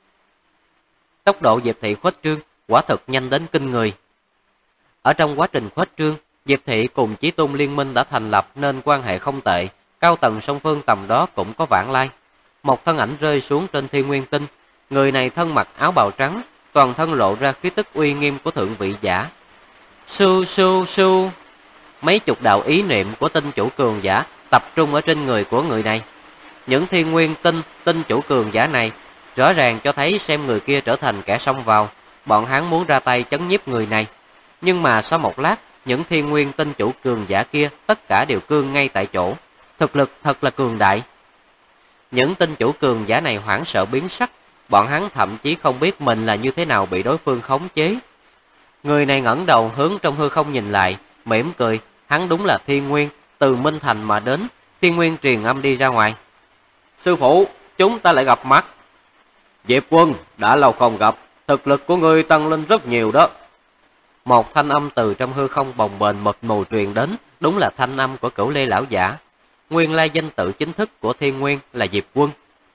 Tốc độ Diệp Thị khuếch trương quả thực nhanh đến kinh người. Ở trong quá trình khuếch trương, Diệp Thị cùng Chí Tôn Liên Minh đã thành lập nên quan hệ không tệ, cao tầng song phương tầm đó cũng có vãng lai. Một thân ảnh rơi xuống trên Thiên Nguyên Tinh, người này thân mặc áo bào trắng, toàn thân lộ ra khí tức uy nghiêm của thượng vị giả. Su su su, mấy chục đạo ý niệm của tinh chủ cường giả tập trung ở trên người của người này. Những Thiên Nguyên tinh chủ cường giả này rõ ràng cho thấy xem người kia trở thành kẻ xông vào, bọn hắn muốn ra tay chấn nhiếp người này. Nhưng mà sau một lát, những Thiên Nguyên tinh chủ cường giả kia tất cả đều cương ngay tại chỗ, thực lực thật là cường đại. Những tinh chủ cường giả này hoảng sợ biến sắc, bọn hắn thậm chí không biết mình là như thế nào bị đối phương khống chế. Người này ngẩng đầu hướng trong hư không nhìn lại, mỉm cười, hắn đúng là Thiên Nguyên, từ Minh Thành mà đến. Thiên Nguyên truyền âm đi ra ngoài. Sư phụ, chúng ta lại gặp mặt. Diệp Quân, đã lâu không gặp, thực lực của ngươi tăng lên rất nhiều đó. Một thanh âm từ trong hư không bồng bềnh mịt mù truyền đến, đúng là thanh âm của Cửu Lê lão giả. Nguyên lai danh tự chính thức của Thiên Nguyên là Diệp Quân.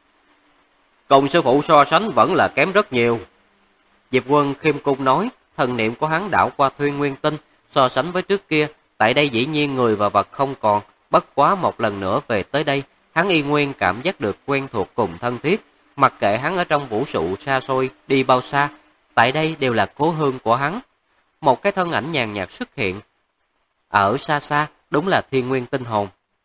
Cùng sư phụ so sánh vẫn là kém rất nhiều. Diệp Quân khiêm cung nói, thần niệm của hắn đảo qua Thiên Nguyên Tinh, so sánh với trước kia, tại đây dĩ nhiên người và vật không còn, bất quá một lần nữa về tới đây, hắn y nguyên cảm giác được quen thuộc cùng thân thiết, mặc kệ hắn ở trong vũ trụ xa xôi đi bao xa, tại đây đều là cố hương của hắn. Một cái thân ảnh nhàn nhạt xuất hiện. Ở xa xa, đúng là Thiên Nguyên Tinh Hồn.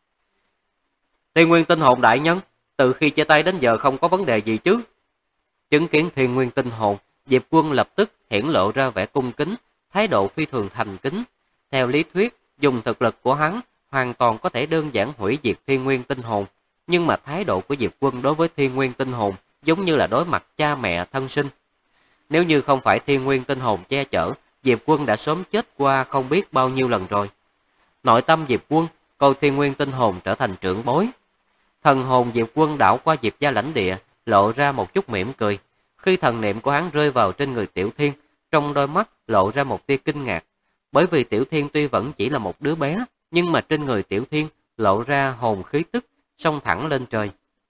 Thiên Nguyên Tinh Hồn đại nhân, từ khi chia tay đến giờ không có vấn đề gì chứ? Chứng kiến Thiên Nguyên Tinh Hồn, Diệp Quân lập tức hiển lộ ra vẻ cung kính, thái độ phi thường thành kính. Theo lý thuyết, dùng thực lực của hắn, hoàn toàn có thể đơn giản hủy diệt Thiên Nguyên Tinh Hồn. Nhưng mà thái độ của Diệp Quân đối với Thiên Nguyên Tinh Hồn giống như là đối mặt cha mẹ thân sinh. Nếu như không phải Thiên Nguyên Tinh Hồn che chở, Diệp Quân đã sớm chết qua không biết bao nhiêu lần rồi. Nội tâm Diệp Quân coi Thiên Nguyên Tinh Hồn trở thành trưởng bối. Thần hồn Diệp Quân đảo qua Diệp gia lãnh địa, lộ ra một chút mỉm cười. Khi thần niệm của hắn rơi vào trên người Tiểu Thiên, trong đôi mắt lộ ra một tia kinh ngạc. Bởi vì Tiểu Thiên tuy vẫn chỉ là một đứa bé, nhưng mà trên người Tiểu Thiên lộ ra hồn khí tức, xông thẳng lên trời.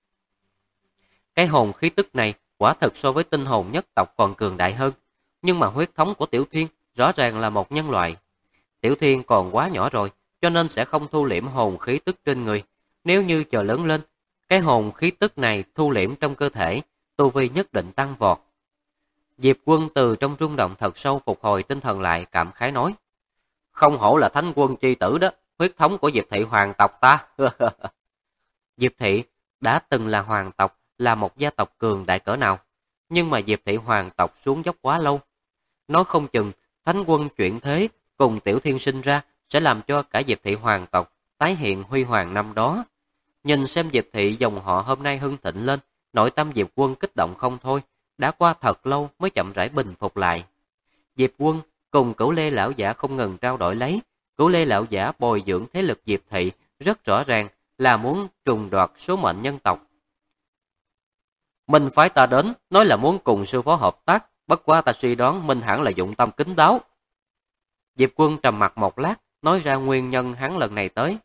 Cái hồn khí tức này quả thực so với tinh hồn nhất tộc còn cường đại hơn. Nhưng mà huyết thống của Tiểu Thiên rõ ràng là một nhân loại. Tiểu Thiên còn quá nhỏ rồi, cho nên sẽ không thu liễm hồn khí tức trên người. Nếu như chờ lớn lên, cái hồn khí tức này thu liễm trong cơ thể, tu vi nhất định tăng vọt. Diệp Quân từ trong rung động thật sâu phục hồi tinh thần lại, cảm khái nói. Không hổ là thánh quân chi tử đó, huyết thống của Diệp Thị hoàng tộc ta. Diệp Thị đã từng là hoàng tộc, là một gia tộc cường đại cỡ nào. Nhưng mà Diệp Thị hoàng tộc xuống dốc quá lâu. Nói không chừng, thánh quân chuyển thế cùng Tiểu Thiên sinh ra sẽ làm cho cả Diệp Thị hoàng tộc tái hiện huy hoàng năm đó. Nhìn xem Diệp Thị dòng họ hôm nay hưng thịnh lên, nội tâm Diệp Quân kích động không thôi, đã qua thật lâu mới chậm rãi bình phục lại. Diệp Quân cùng Cửu Lê lão giả không ngừng trao đổi lấy, Cửu Lê lão giả bồi dưỡng thế lực Diệp Thị rất rõ ràng là muốn trùng đoạt số mệnh nhân tộc. Minh phái ta đến, nói là muốn cùng sư phó hợp tác, bất quá ta suy đoán Minh hẳn là dụng tâm kín đáo. Diệp Quân trầm mặt một lát, nói ra nguyên nhân hắn lần này tới.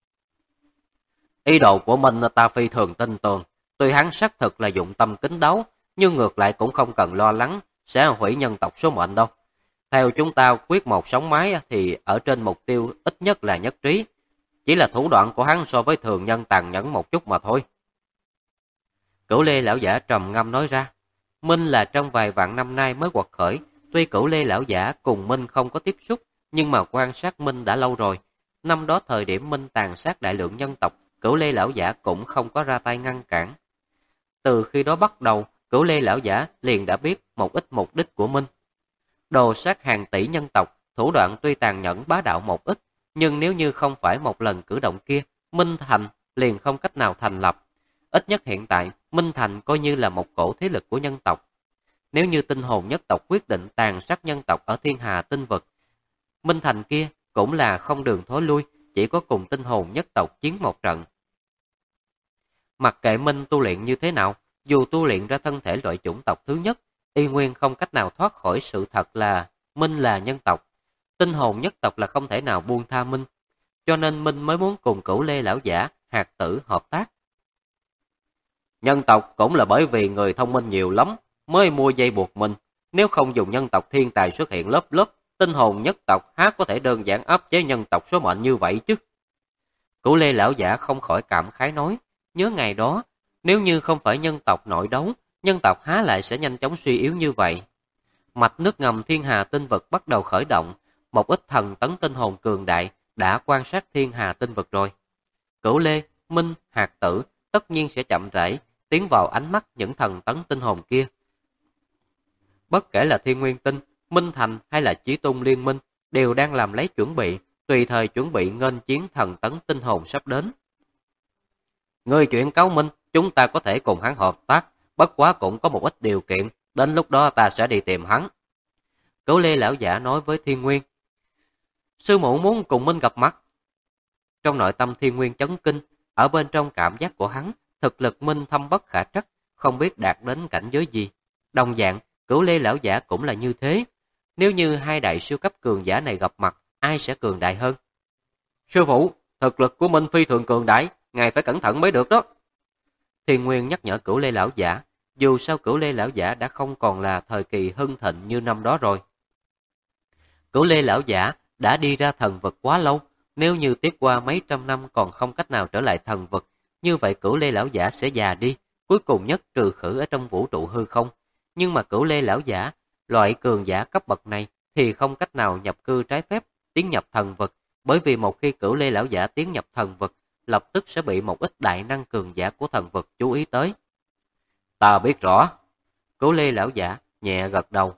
Ý đồ của Minh ta phi thường tin tưởng, tuy hắn xác thực là dụng tâm kín đáo, nhưng ngược lại cũng không cần lo lắng sẽ hủy nhân tộc số mệnh đâu. Theo chúng ta quyết một sống mái thì ở trên mục tiêu ít nhất là nhất trí, chỉ là thủ đoạn của hắn so với thường nhân tàn nhẫn một chút mà thôi. Cửu Lê lão giả trầm ngâm nói ra, Minh là trong vài vạn năm nay mới quật khởi, tuy Cửu Lê lão giả cùng Minh không có tiếp xúc, nhưng mà quan sát Minh đã lâu rồi. Năm đó thời điểm Minh tàn sát đại lượng nhân tộc, Cửu Lê lão giả cũng không có ra tay ngăn cản. Từ khi đó bắt đầu, Cửu Lê lão giả liền đã biết một ít mục đích của Minh. đồ sát hàng tỷ nhân tộc, thủ đoạn tuy tàn nhẫn bá đạo một ít, nhưng nếu như không phải một lần cử động kia, Minh Thành liền không cách nào thành lập. Ít nhất hiện tại, Minh Thành coi như là một cổ thế lực của nhân tộc. Nếu như tinh hồn nhất tộc quyết định tàn sát nhân tộc ở thiên hà tinh vực, Minh Thành kia cũng là không đường thối lui, chỉ có cùng tinh hồn nhất tộc chiến một trận. Mặc kệ Minh tu luyện như thế nào, dù tu luyện ra thân thể loại chủng tộc thứ nhất, y nguyên không cách nào thoát khỏi sự thật là Minh là nhân tộc. Tinh hồn nhất tộc là không thể nào buông tha Minh, cho nên Minh mới muốn cùng Cửu Lê lão giả, Hạt Tử hợp tác. Nhân tộc cũng là bởi vì người thông minh nhiều lắm, mới mua dây buộc mình. Nếu không dùng nhân tộc thiên tài xuất hiện lớp lớp, tinh hồn nhất tộc há có thể đơn giản áp chế nhân tộc số mệnh như vậy chứ. Cửu Lê lão giả không khỏi cảm khái nói, nhớ ngày đó, nếu như không phải nhân tộc nội đấu, nhân tộc há lại sẽ nhanh chóng suy yếu như vậy. Mạch nước ngầm thiên hà tinh vực bắt đầu khởi động, một ít thần tấn tinh hồn cường đại đã quan sát thiên hà tinh vực rồi. Cửu Lê, Minh, Hạt Tử tất nhiên sẽ chậm rãi tiến vào ánh mắt những thần tấn tinh hồn kia. Bất kể là Thiên Nguyên Tinh, Minh Thành hay là Chí Tôn Liên Minh đều đang làm lấy chuẩn bị, tùy thời chuẩn bị nghênh chiến thần tấn tinh hồn sắp đến. Người chuyện cáo Minh, chúng ta có thể cùng hắn hợp tác, bất quá cũng có một ít điều kiện, đến lúc đó ta sẽ đi tìm hắn. Cửu Lê lão giả nói với Thiên Nguyên. Sư phụ muốn cùng Minh gặp mặt. Trong nội tâm Thiên Nguyên chấn kinh, ở bên trong cảm giác của hắn, thực lực Minh thâm bất khả trắc, không biết đạt đến cảnh giới gì. Đồng dạng, Cửu Lê lão giả cũng là như thế. Nếu như hai đại siêu cấp cường giả này gặp mặt, ai sẽ cường đại hơn? Sư phụ, thực lực của Minh phi thường cường đại, ngài phải cẩn thận mới được đó. Thiên Nguyên nhắc nhở Cửu Lê lão giả, dù sao Cửu Lê lão giả đã không còn là thời kỳ hưng thịnh như năm đó rồi. Cửu Lê lão giả đã đi ra thần vực quá lâu, nếu như tiếp qua mấy trăm năm còn không cách nào trở lại thần vực, như vậy Cửu Lê lão giả sẽ già đi, cuối cùng nhất trừ khử ở trong vũ trụ hư không. Nhưng mà Cửu Lê lão giả, loại cường giả cấp bậc này thì không cách nào nhập cư trái phép, tiến nhập thần vực, bởi vì một khi Cửu Lê lão giả tiến nhập thần vực, lập tức sẽ bị một ít đại năng cường giả của thần vực chú ý tới. Ta biết rõ. Cửu Lê lão giả nhẹ gật đầu.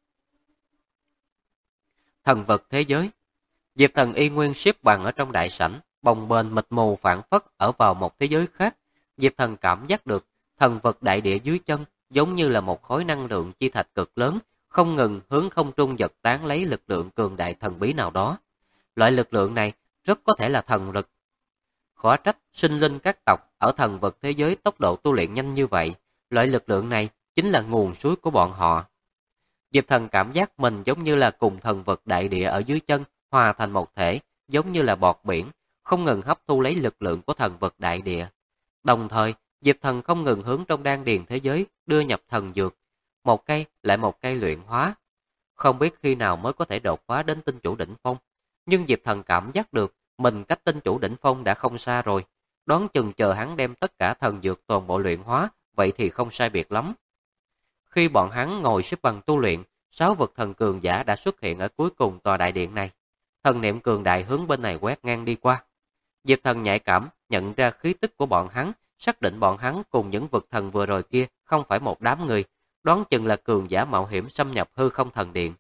Thần vực thế giới. Diệp Thần y nguyên xếp bằng ở trong đại sảnh, bồng bềnh mịt mù phảng phất ở vào một thế giới khác. Diệp Thần cảm giác được thần vực đại địa dưới chân giống như là một khối năng lượng chi thạch cực lớn, không ngừng hướng không trung giật tán lấy lực lượng cường đại thần bí nào đó. Loại lực lượng này rất có thể là thần lực. Khó trách sinh linh các tộc ở thần vực thế giới tốc độ tu luyện nhanh như vậy. Loại lực lượng này chính là nguồn suối của bọn họ. Diệp Thần cảm giác mình giống như là cùng thần vực đại địa ở dưới chân hòa thành một thể, giống như là bọt biển, không ngừng hấp thu lấy lực lượng của thần vực đại địa. Đồng thời, Diệp Thần không ngừng hướng trong đan điền thế giới đưa nhập thần dược, một cây lại một cây luyện hóa. Không biết khi nào mới có thể đột phá đến tinh chủ đỉnh phong, nhưng Diệp Thần cảm giác được mình cách tinh chủ đỉnh phong đã không xa rồi, đoán chừng chờ hắn đem tất cả thần dược toàn bộ luyện hóa, vậy thì không sai biệt lắm. Khi bọn hắn ngồi xếp bằng tu luyện, 6 vực thần cường giả đã xuất hiện ở cuối cùng tòa đại điện này. Thần niệm cường đại hướng bên này quét ngang đi qua. Diệp Thần nhạy cảm nhận ra khí tức của bọn hắn, xác định bọn hắn cùng những vực thần vừa rồi kia không phải một đám người, đoán chừng là cường giả mạo hiểm xâm nhập hư không thần điện.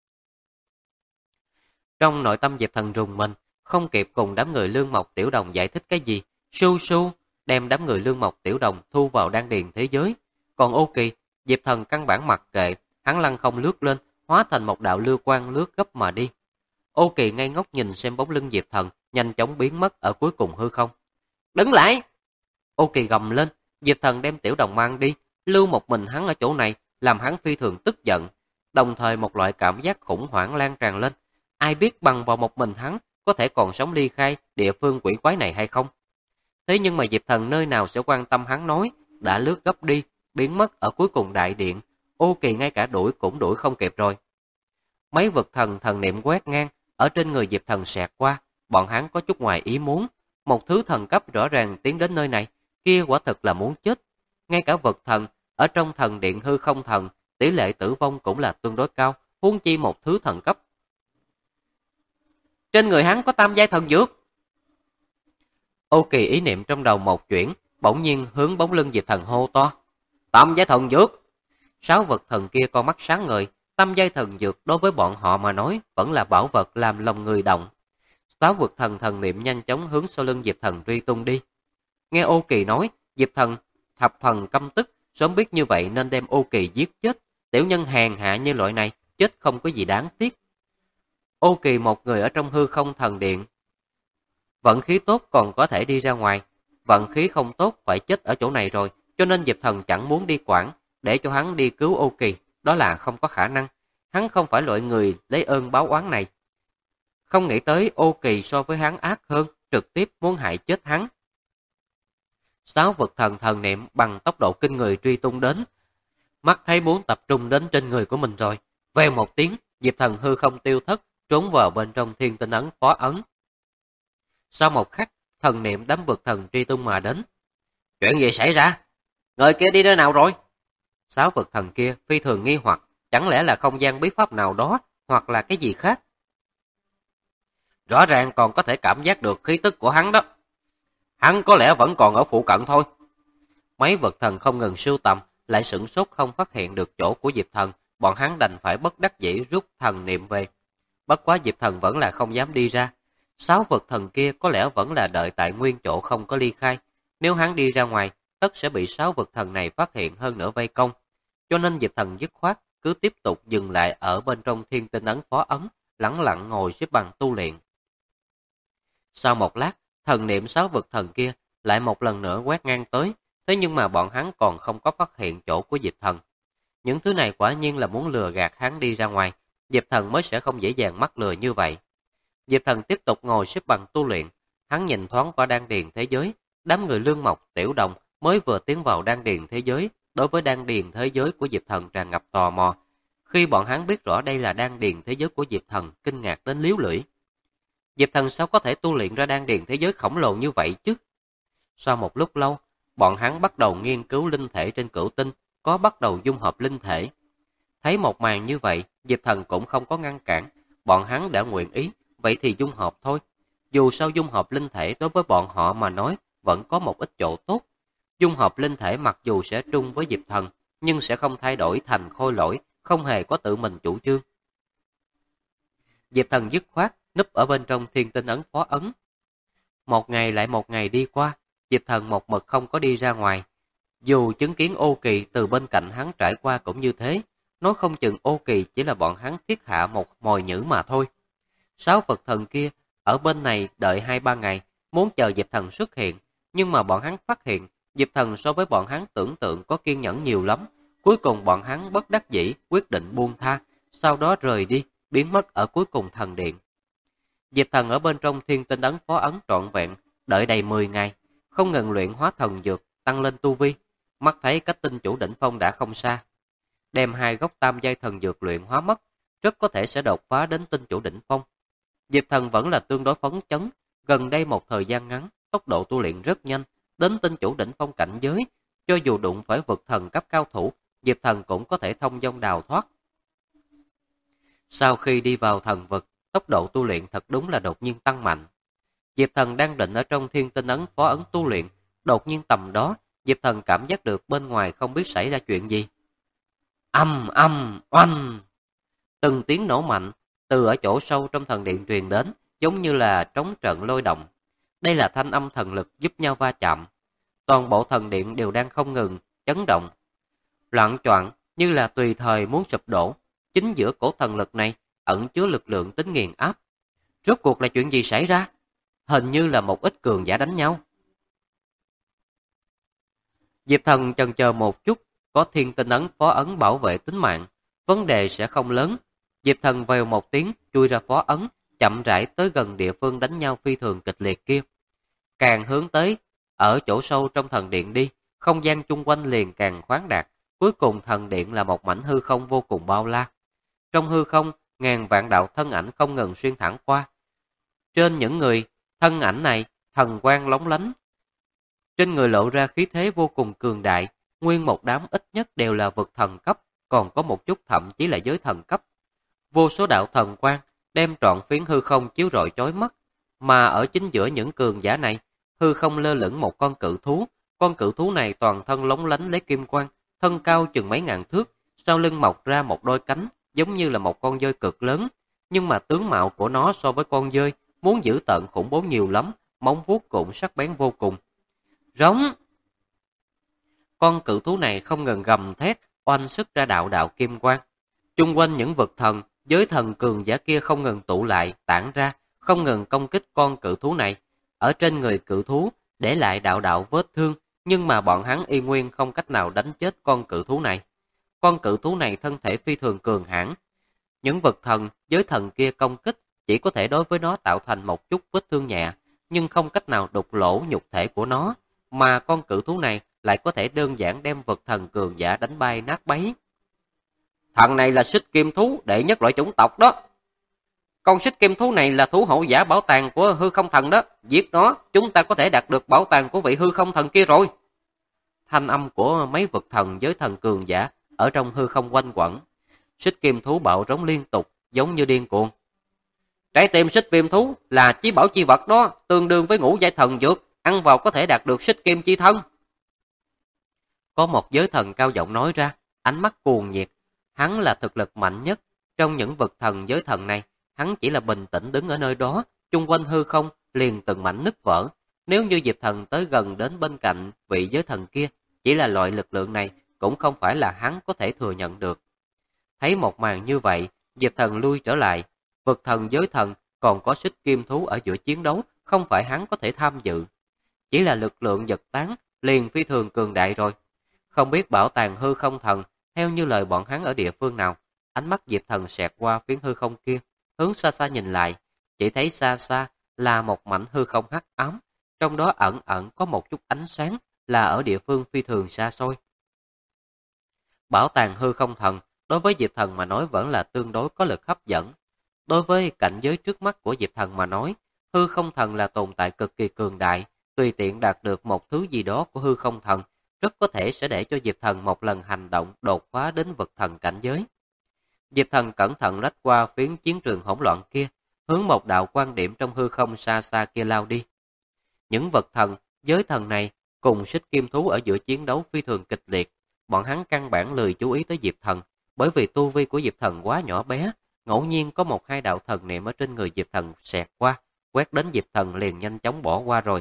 Trong nội tâm Diệp Thần rùng mình, không kịp cùng đám người Lương Mộc Tiểu Đồng giải thích cái gì, su su đem đám người Lương Mộc Tiểu Đồng thu vào đan điền thế giới. Còn Ô Kỳ, Diệp Thần căn bản mặc kệ, hắn lăng không lướt lên, hóa thành một đạo lưu quang lướt gấp mà đi. Ô Kỳ ngây ngốc nhìn xem bóng lưng Diệp Thần, nhanh chóng biến mất ở cuối cùng hư không. Đứng lại! Ô Kỳ gầm lên, Diệp Thần đem Tiểu Đồng mang đi, lưu một mình hắn ở chỗ này, làm hắn phi thường tức giận. Đồng thời một loại cảm giác khủng hoảng lan tràn lên. Ai biết bằng vào một mình hắn, có thể còn sống ly khai địa phương quỷ quái này hay không? Thế nhưng mà Diệp Thần nơi nào sẽ quan tâm hắn nói, đã lướt gấp đi, biến mất ở cuối cùng đại điện. Ô Kỳ ngay cả đuổi cũng đuổi không kịp rồi. Mấy vực thần thần niệm quét ngang, ở trên người Diệp Thần xẹt qua, bọn hắn có chút ngoài ý muốn. Một thứ thần cấp rõ ràng tiến đến nơi này, kia quả thực là muốn chết. Ngay cả vực thần, ở trong thần điện hư không thần, tỷ lệ tử vong cũng là tương đối cao, huống chi một thứ thần cấp. Trên người hắn có tam giai thần dược. Ô Kỳ ý niệm trong đầu một chuyển, bỗng nhiên hướng bóng lưng Diệp Thần hô to. Tam giai thần dược! 6 vực thần kia con mắt sáng ngời, Tam giai thần dược đối với bọn họ mà nói vẫn là bảo vật làm lòng người động. Sáu vực thần thần niệm nhanh chóng hướng sau lưng Diệp Thần truy tung đi. Nghe Ô Kỳ nói, Diệp Thần thập phần căm tức, sớm biết như vậy nên đem Ô Kỳ giết chết. Tiểu nhân hèn hạ như loại này, chết không có gì đáng tiếc. Ô Kỳ một người ở trong hư không thần điện. Vận khí tốt còn có thể đi ra ngoài, vận khí không tốt phải chết ở chỗ này rồi, cho nên Diệp Thần chẳng muốn đi quản, để cho hắn đi cứu Ô Kỳ, đó là không có khả năng. Hắn không phải loại người lấy ơn báo oán này. Không nghĩ tới Ô Kỳ so với hắn ác hơn, trực tiếp muốn hại chết hắn. Sáu vực thần thần niệm bằng tốc độ kinh người truy tung đến. Mắt thấy muốn tập trung đến trên người của mình rồi. Vèo một tiếng, Diệp Thần hư không tiêu thất, trốn vào bên trong thiên tinh ấn phó ấn. Sau một khắc, thần niệm đám vực thần truy tung mà đến. Chuyện gì xảy ra? Người kia đi nơi nào rồi? Sáu vực thần kia phi thường nghi hoặc, chẳng lẽ là không gian bí pháp nào đó, hoặc là cái gì khác? Rõ ràng còn có thể cảm giác được khí tức của hắn đó. Hắn có lẽ vẫn còn ở phụ cận thôi. Mấy vực thần không ngừng sưu tầm, lại sửng sốt không phát hiện được chỗ của Diệp Thần, bọn hắn đành phải bất đắc dĩ rút thần niệm về. Bất quá Diệp Thần vẫn là không dám đi ra. Sáu vực thần kia có lẽ vẫn là đợi tại nguyên chỗ không có ly khai. Nếu hắn đi ra ngoài, tất sẽ bị sáu vực thần này phát hiện hơn nữa vây công. Cho nên Diệp Thần dứt khoát cứ tiếp tục dừng lại ở bên trong thiên tinh ấn phó ấn, lẳng lặng ngồi xếp bằng tu luyện. Sau một lát, thần niệm sáu vực thần kia lại một lần nữa quét ngang tới, thế nhưng mà bọn hắn còn không có phát hiện chỗ của Diệp Thần. Những thứ này quả nhiên là muốn lừa gạt hắn đi ra ngoài, Diệp Thần mới sẽ không dễ dàng mắc lừa như vậy. Diệp Thần tiếp tục ngồi xếp bằng tu luyện, hắn nhìn thoáng qua đan điền thế giới, đám người Lương Mộc, Tiểu Đồng mới vừa tiến vào đan điền thế giới, đối với đan điền thế giới của Diệp Thần tràn ngập tò mò. Khi bọn hắn biết rõ đây là đan điền thế giới của Diệp Thần, kinh ngạc đến líu lưỡi. Diệp Thần sao có thể tu luyện ra đan điền thế giới khổng lồ như vậy chứ? Sau một lúc lâu, bọn hắn bắt đầu nghiên cứu linh thể trên cửu tinh, có bắt đầu dung hợp linh thể. Thấy một màn như vậy, Diệp Thần cũng không có ngăn cản, bọn hắn đã nguyện ý, vậy thì dung hợp thôi. Dù sao dung hợp linh thể đối với bọn họ mà nói, vẫn có một ít chỗ tốt. Dung hợp linh thể mặc dù sẽ trung với Diệp Thần, nhưng sẽ không thay đổi thành khôi lỗi, không hề có tự mình chủ trương. Diệp Thần dứt khoát, núp ở bên trong thiên tinh ấn phó ấn. Một ngày lại một ngày đi qua, Diệp Thần một mực không có đi ra ngoài. Dù chứng kiến Ô Kỳ từ bên cạnh hắn trải qua cũng như thế, nói không chừng Ô Kỳ chỉ là bọn hắn thiết hạ một mồi nhữ mà thôi. Sáu Phật thần kia ở bên này đợi 2-3 ngày, muốn chờ Diệp Thần xuất hiện, nhưng mà bọn hắn phát hiện Diệp Thần so với bọn hắn tưởng tượng có kiên nhẫn nhiều lắm. Cuối cùng bọn hắn bất đắc dĩ quyết định buông tha, sau đó rời đi, biến mất ở cuối cùng thần điện. Diệp Thần ở bên trong thiên tinh ấn phó ấn trọn vẹn, đợi đầy 10 ngày, không ngừng luyện hóa thần dược, tăng lên tu vi. Mắt thấy cách tinh chủ đỉnh phong đã không xa. Đem 2 gốc tam giai thần dược luyện hóa mất, rất có thể sẽ đột phá đến tinh chủ đỉnh phong. Diệp Thần vẫn là tương đối phấn chấn, gần đây một thời gian ngắn, tốc độ tu luyện rất nhanh, đến tinh chủ đỉnh phong cảnh giới, cho dù đụng phải vực thần cấp cao thủ, Diệp Thần cũng có thể thông dong đào thoát. Sau khi đi vào thần vực, tốc độ tu luyện thật đúng là đột nhiên tăng mạnh. Diệp Thần đang định ở trong thiên tinh ấn phó ấn tu luyện, đột nhiên tầm đó, Diệp Thần cảm giác được bên ngoài không biết xảy ra chuyện gì. Oanh! Từng tiếng nổ mạnh, từ ở chỗ sâu trong thần điện truyền đến, giống như là trống trận lôi động. Đây là thanh âm thần lực giúp nhau va chạm. Toàn bộ thần điện đều đang không ngừng, chấn động. Loạn choạng như là tùy thời muốn sụp đổ. Chính giữa cổ thần lực này, ẩn chứa lực lượng tính nghiền áp. Rốt cuộc là chuyện gì xảy ra? Hình như là một ít cường giả đánh nhau. Diệp Thần chần chờ một chút, có thiên tinh ấn phó ấn bảo vệ tính mạng, vấn đề sẽ không lớn. Diệp Thần vèo một tiếng chui ra phó ấn, chậm rãi tới gần địa phương đánh nhau phi thường kịch liệt kia. Càng hướng tới, ở chỗ sâu trong thần điện đi, không gian chung quanh liền càng khoáng đạt, cuối cùng thần điện là một mảnh hư không vô cùng bao la. Trong hư không, ngàn vạn đạo thân ảnh không ngừng xuyên thẳng qua. Trên những người, thân ảnh này, thần quang lóng lánh. Trên người lộ ra khí thế vô cùng cường đại, nguyên một đám ít nhất đều là vực thần cấp, còn có một chút thậm chí là giới thần cấp. Vô số đạo thần quang đem trọn phiến hư không chiếu rọi chói mắt, mà ở chính giữa những cường giả này, hư không lơ lửng một con cự thú này toàn thân lóng lánh lấy kim quang, thân cao chừng mấy ngàn thước, sau lưng mọc ra một đôi cánh, giống như là một con dơi cực lớn, nhưng mà tướng mạo của nó so với con dơi muốn dữ tợn khủng bố nhiều lắm, móng vuốt cũng sắc bén vô cùng. Rống! Con cự thú này không ngừng gầm thét, oanh sức ra đạo đạo kim quang. Chung quanh những vực thần, giới thần cường giả kia không ngừng tụ lại, tản ra, không ngừng công kích con cự thú này. Ở trên người cự thú, để lại đạo đạo vết thương, nhưng mà bọn hắn y nguyên không cách nào đánh chết con cự thú này. Con cự thú này thân thể phi thường cường hãn. Những vực thần, giới thần kia công kích chỉ có thể đối với nó tạo thành một chút vết thương nhẹ, nhưng không cách nào đục lỗ nhục thể của nó, mà con cự thú này lại có thể đơn giản đem vực thần cường giả đánh bay nát bấy. Thằng này là xích kim thú đệ nhất loại chủng tộc đó. Con xích kim thú này là thủ hộ giả bảo tàng của hư không thần đó. Giết nó, chúng ta có thể đạt được bảo tàng của vị hư không thần kia rồi. Thanh âm của mấy vực thần giới thần cường giả ở trong hư không quanh quẩn. Xích kim thú bạo rống liên tục, giống như điên cuồng. Trái tim xích viêm thú là chí bảo chi vật đó, tương đương với ngũ giai thần dược, ăn vào có thể đạt được xích kim chi thân. Có một giới thần cao giọng nói ra, ánh mắt cuồng nhiệt. Hắn là thực lực mạnh nhất trong những vực thần giới thần này. Hắn chỉ là bình tĩnh đứng ở nơi đó, chung quanh hư không liền từng mảnh nứt vỡ. Nếu như Diệp Thần tới gần đến bên cạnh vị giới thần kia, chỉ là loại lực lượng này cũng không phải là hắn có thể thừa nhận được. Thấy một màn như vậy, Diệp Thần lui trở lại. Vực thần giới thần còn có xích kim thú ở giữa chiến đấu, không phải hắn có thể tham dự. Chỉ là lực lượng giật tán liền phi thường cường đại rồi. Không biết bảo tàng hư không thần theo như lời bọn hắn ở địa phương nào. Ánh mắt Diệp Thần xẹt qua phiến hư không kia, hướng xa xa nhìn lại, chỉ thấy xa xa là một mảnh hư không hắc ám, trong đó ẩn ẩn có một chút ánh sáng, là ở địa phương phi thường xa xôi. Bảo tàng hư không thần đối với Diệp Thần mà nói vẫn là tương đối có lực hấp dẫn. Đối với cảnh giới trước mắt của Diệp Thần mà nói, hư không thần là tồn tại cực kỳ cường đại, tùy tiện đạt được một thứ gì đó của hư không thần, rất có thể sẽ để cho Diệp Thần một lần hành động đột phá đến vực thần cảnh giới. Diệp Thần cẩn thận lách qua phiến chiến trường hỗn loạn kia, hướng một đạo quan điểm trong hư không xa xa kia lao đi. Những vực thần, giới thần này cùng xích kim thú ở giữa chiến đấu phi thường kịch liệt, bọn hắn căn bản lười chú ý tới Diệp Thần, bởi vì tu vi của Diệp Thần quá nhỏ bé, ngẫu nhiên có một hai đạo thần niệm ở trên người Diệp Thần xẹt qua, quét đến Diệp Thần liền nhanh chóng bỏ qua rồi.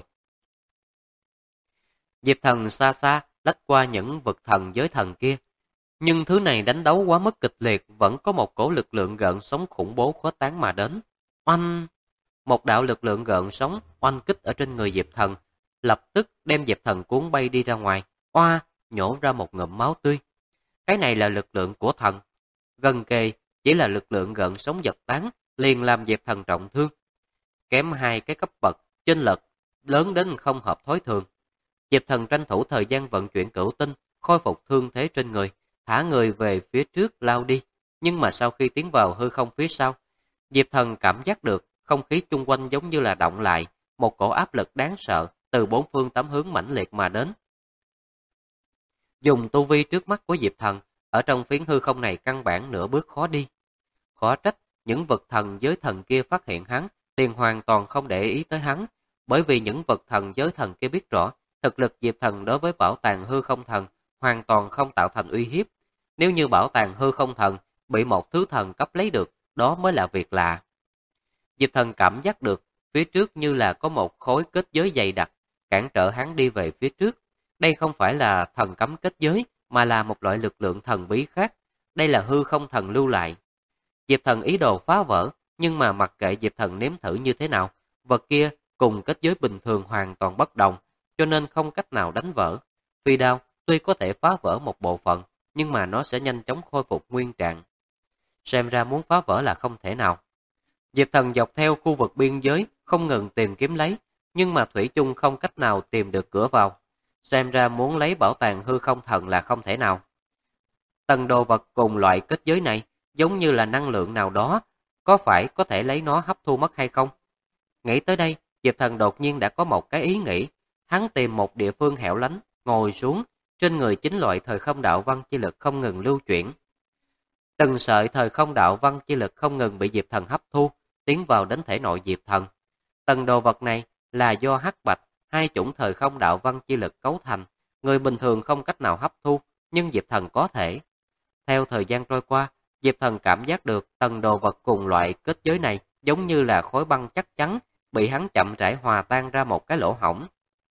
Diệp Thần xa xa lách qua những vực thần giới thần kia, nhưng thứ này đánh đấu quá mức kịch liệt, vẫn có một cổ lực lượng gợn sóng khủng bố khuếch tán mà đến. Oanh! Một đạo lực lượng gợn sóng oanh kích ở trên người Diệp Thần, lập tức đem Diệp Thần cuốn bay đi ra ngoài, oa, nhổ ra một ngụm máu tươi. Cái này là lực lượng của thần. Gần kề chỉ là lực lượng gợn sóng giật tán, liền làm Diệp Thần trọng thương. Kém hai cái cấp bậc, chênh lệch lớn đến không hợp thói thường. Diệp Thần tranh thủ thời gian vận chuyển cửu tinh, khôi phục thương thế trên người, thả người về phía trước lao đi. Nhưng mà sau khi tiến vào hư không phía sau, Diệp Thần cảm giác được không khí chung quanh giống như là động lại, một cổ áp lực đáng sợ từ bốn phương tám hướng mãnh liệt mà đến. Dùng tu vi trước mắt của Diệp Thần, ở trong phiến hư không này căn bản nửa bước khó đi. Khó trách những vực thần giới thần kia phát hiện hắn, liền hoàn toàn không để ý tới hắn, bởi vì những vực thần giới thần kia biết rõ, thực lực Diệp Thần đối với bảo tàng hư không thần hoàn toàn không tạo thành uy hiếp. Nếu như bảo tàng hư không thần bị một thứ thần cấp lấy được, đó mới là việc lạ. Diệp Thần cảm giác được phía trước như là có một khối kết giới dày đặc, cản trở hắn đi về phía trước. Đây không phải là thần cấm kết giới, mà là một loại lực lượng thần bí khác. Đây là hư không thần lưu lại. Diệp Thần ý đồ phá vỡ, nhưng mà mặc kệ Diệp Thần nếm thử như thế nào, vật kia cùng kết giới bình thường hoàn toàn bất đồng, cho nên không cách nào đánh vỡ. Phi đao tuy có thể phá vỡ một bộ phận, nhưng mà nó sẽ nhanh chóng khôi phục nguyên trạng. Xem ra muốn phá vỡ là không thể nào. Diệp Thần dọc theo khu vực biên giới không ngừng tìm kiếm lấy, nhưng mà thủy chung không cách nào tìm được cửa vào. Xem ra muốn lấy bảo tàng hư không thần là không thể nào. Tầng đồ vật cùng loại kết giới này giống như là năng lượng nào đó, có phải có thể lấy nó hấp thu mất hay không? Nghĩ tới đây, Diệp Thần đột nhiên đã có một cái ý nghĩ. Hắn tìm một địa phương hẻo lánh, ngồi xuống, trên người chính loại thời không đạo văn chi lực không ngừng lưu chuyển. Từng sợi thời không đạo văn chi lực không ngừng bị Diệp Thần hấp thu, tiến vào đến thể nội Diệp Thần. Tầng đồ vật này là do hắc bạch, hai chủng thời không đạo văn chi lực cấu thành, người bình thường không cách nào hấp thu, nhưng Diệp Thần có thể. Theo thời gian trôi qua, Diệp Thần cảm giác được tầng đồ vật cùng loại kết giới này giống như là khối băng chắc chắn, bị hắn chậm rãi hòa tan ra một cái lỗ hổng.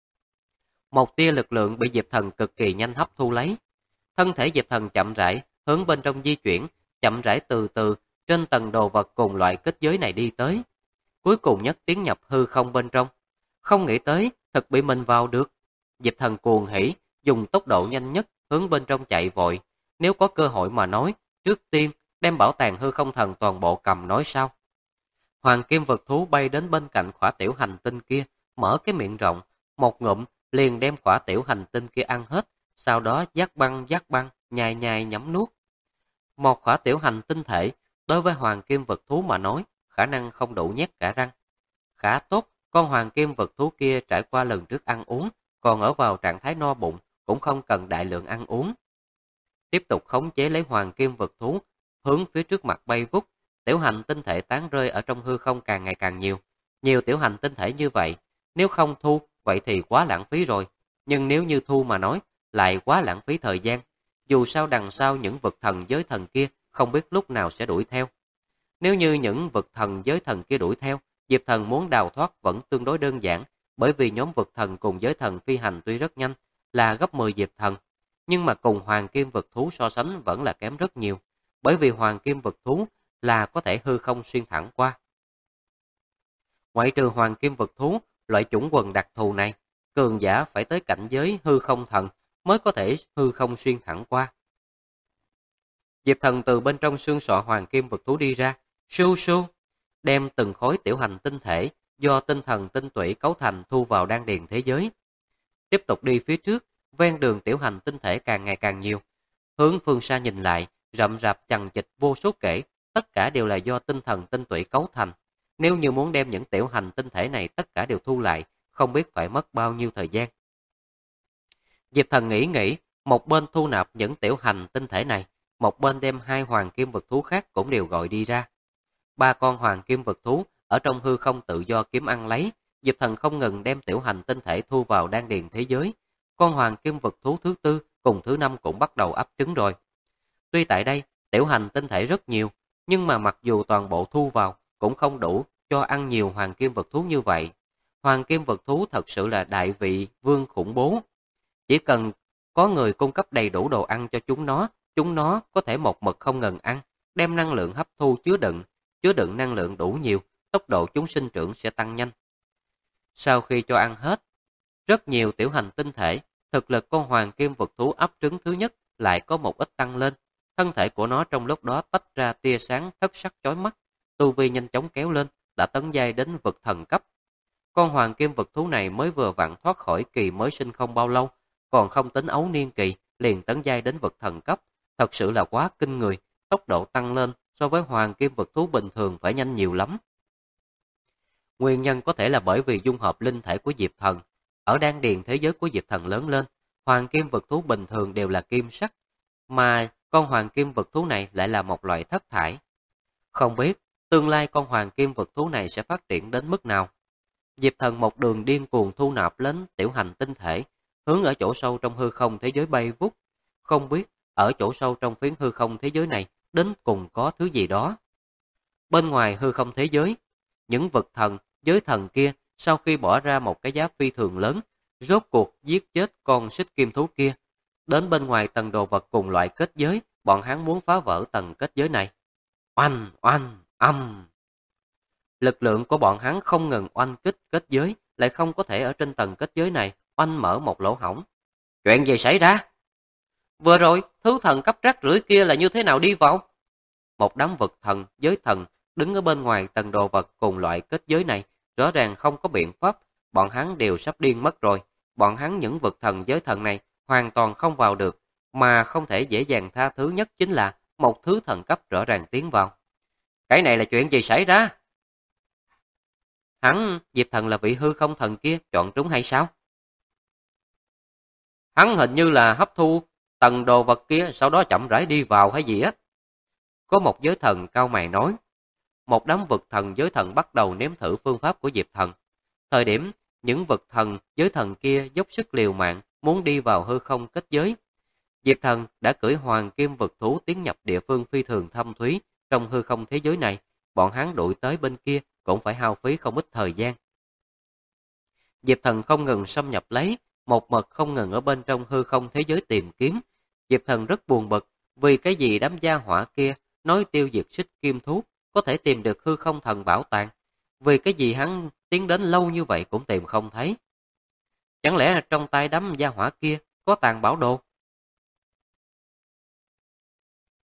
Một tia lực lượng bị Diệp Thần cực kỳ nhanh hấp thu lấy. Thân thể Diệp Thần chậm rãi hướng bên trong di chuyển, chậm rãi từ từ trên tầng đồ vật cùng loại kết giới này đi tới. Cuối cùng nhất tiến nhập hư không bên trong. Không nghĩ tới, thật bị mình vào được. Diệp Thần cuồng hỉ, dùng tốc độ nhanh nhất hướng bên trong chạy vội. Nếu có cơ hội mà nói, trước tiên đem bảo tàng hư không thần toàn bộ cầm nói sau. Hoàng kim vật thú bay đến bên cạnh khỏa tiểu hành tinh kia, mở cái miệng rộng, một ngụm liền đem khỏa tiểu hành tinh kia ăn hết, sau đó giác băng, nhai nhai nhấm nuốt. Một khỏa tiểu hành tinh thể, đối với hoàng kim vật thú mà nói, khả năng không đủ nhét cả răng. Khá tốt, con hoàng kim vật thú kia trải qua lần trước ăn uống, còn ở vào trạng thái no bụng, cũng không cần đại lượng ăn uống. Tiếp tục khống chế lấy hoàng kim vật thú, hướng phía trước mặt bay vút, tiểu hành tinh thể tán rơi ở trong hư không càng ngày càng nhiều. Nhiều tiểu hành tinh thể như vậy, nếu không thu, vậy thì quá lãng phí rồi. Nhưng nếu như thu mà nói, lại quá lãng phí thời gian. Dù sao đằng sau những vực thần giới thần kia, không biết lúc nào sẽ đuổi theo. Nếu như những vực thần giới thần kia đuổi theo, Diệp Thần muốn đào thoát vẫn tương đối đơn giản, bởi vì nhóm vực thần cùng giới thần phi hành tuy rất nhanh, là gấp 10 Diệp Thần, nhưng mà cùng hoàng kim vực thú so sánh vẫn là kém rất nhiều, bởi vì hoàng kim vực thú là có thể hư không xuyên thẳng qua. Ngoại trừ hoàng kim vực thú, loại chủng quần đặc thù này, cường giả phải tới cảnh giới hư không thần mới có thể hư không xuyên thẳng qua. Diệp Thần từ bên trong xương sọ hoàng kim vực thú đi ra, sưu sưu, đem từng khối tiểu hành tinh thể do tinh thần tinh tủy cấu thành thu vào đan điền thế giới. Tiếp tục đi phía trước, ven đường tiểu hành tinh thể càng ngày càng nhiều. Hướng phương xa nhìn lại, rậm rạp chằng chịt vô số kể, tất cả đều là do tinh thần tinh tủy cấu thành. Nếu như muốn đem những tiểu hành tinh thể này tất cả đều thu lại, không biết phải mất bao nhiêu thời gian. Diệp Thần nghĩ, một bên thu nạp những tiểu hành tinh thể này, một bên đem hai hoàng kim vực thú khác cũng đều gọi đi ra. Ba con hoàng kim vực thú ở trong hư không tự do kiếm ăn lấy, Diệp Thần không ngừng đem tiểu hành tinh thể thu vào đan điền thế giới. Con hoàng kim vực thú thứ tư cùng thứ năm cũng bắt đầu ấp trứng rồi. Tuy tại đây, tiểu hành tinh thể rất nhiều, nhưng mà mặc dù toàn bộ thu vào, cũng không đủ cho ăn nhiều hoàng kim vực thú như vậy. Hoàng kim vực thú thật sự là đại vị vương khủng bố. Chỉ cần có người cung cấp đầy đủ đồ ăn cho chúng nó có thể một mực không ngừng ăn, đem năng lượng hấp thu chứa đựng năng lượng đủ nhiều, tốc độ chúng sinh trưởng sẽ tăng nhanh. Sau khi cho ăn hết rất nhiều tiểu hành tinh thể, thực lực con hoàng kim vực thú ấp trứng thứ nhất lại có một ít tăng lên. Thân thể của nó trong lúc đó tách ra tia sáng thất sắc chói mắt, tu vi nhanh chóng kéo lên, đã tấn giai đến vực thần cấp. Con hoàng kim vực thú này mới vừa vặn thoát khỏi kỳ mới sinh không bao lâu, còn không tính ấu niên kỳ, liền tấn giai đến vực thần cấp, thật sự là quá kinh người, tốc độ tăng lên so với hoàng kim vực thú bình thường phải nhanh nhiều lắm. Nguyên nhân có thể là bởi vì dung hợp linh thể của Diệp Thần, ở đan điền thế giới của Diệp Thần lớn lên, hoàng kim vực thú bình thường đều là kim sắc, mà con hoàng kim vực thú này lại là một loại thất thải. Không biết tương lai con hoàng kim vực thú này sẽ phát triển đến mức nào. Diệp Thần một đường điên cuồng thu nạp lớn tiểu hành tinh thể, hướng ở chỗ sâu trong hư không thế giới bay vút. Không biết ở chỗ sâu trong phiến hư không thế giới này đến cùng có thứ gì đó. Bên ngoài hư không thế giới, những vực thần, giới thần kia sau khi bỏ ra một cái giá phi thường lớn, rốt cuộc giết chết con xích kim thú kia. Đến bên ngoài tầng đồ vật cùng loại kết giới, bọn hắn muốn phá vỡ tầng kết giới này. Oanh, oanh, âm. Lực lượng của bọn hắn không ngừng oanh kích kết giới, lại không có thể ở trên tầng kết giới này oanh mở một lỗ hổng. Chuyện gì xảy ra? Vừa rồi, thứ thần cấp rác rưởi kia là như thế nào đi vào? Một đám vực thần, giới thần đứng ở bên ngoài tầng đồ vật cùng loại kết giới này, rõ ràng không có biện pháp, bọn hắn đều sắp điên mất rồi. Bọn hắn những vực thần giới thần này hoàn toàn không vào được, mà không thể dễ dàng tha thứ nhất chính là một thứ thần cấp rõ ràng tiến vào. Cái này là chuyện gì xảy ra? Hắn, Diệp Thần là vị hư không thần kia chọn trúng hay sao? Hắn hình như là hấp thu tầng đồ vật kia, sau đó chậm rãi đi vào hay gì á? Có một giới thần cau mày nói. Một đám vực thần giới thần bắt đầu nếm thử phương pháp của Diệp Thần. Thời điểm, những vực thần giới thần kia dốc sức liều mạng muốn đi vào hư không kết giới. Diệp Thần đã cưỡi hoàng kim vực thú tiến nhập địa phương phi thường thâm thúy trong hư không thế giới này, bọn hắn đuổi tới bên kia cũng phải hao phí không ít thời gian. Diệp Thần không ngừng xâm nhập lấy, một mực không ngừng ở bên trong hư không thế giới tìm kiếm. Diệp Thần rất buồn bực, vì cái gì đám gia hỏa kia nói tiêu diệt xích kim thú có thể tìm được hư không thần bảo tàng, vì cái gì hắn tiến đến lâu như vậy cũng tìm không thấy. Chẳng lẽ trong tay đám gia hỏa kia có tàng bảo đồ?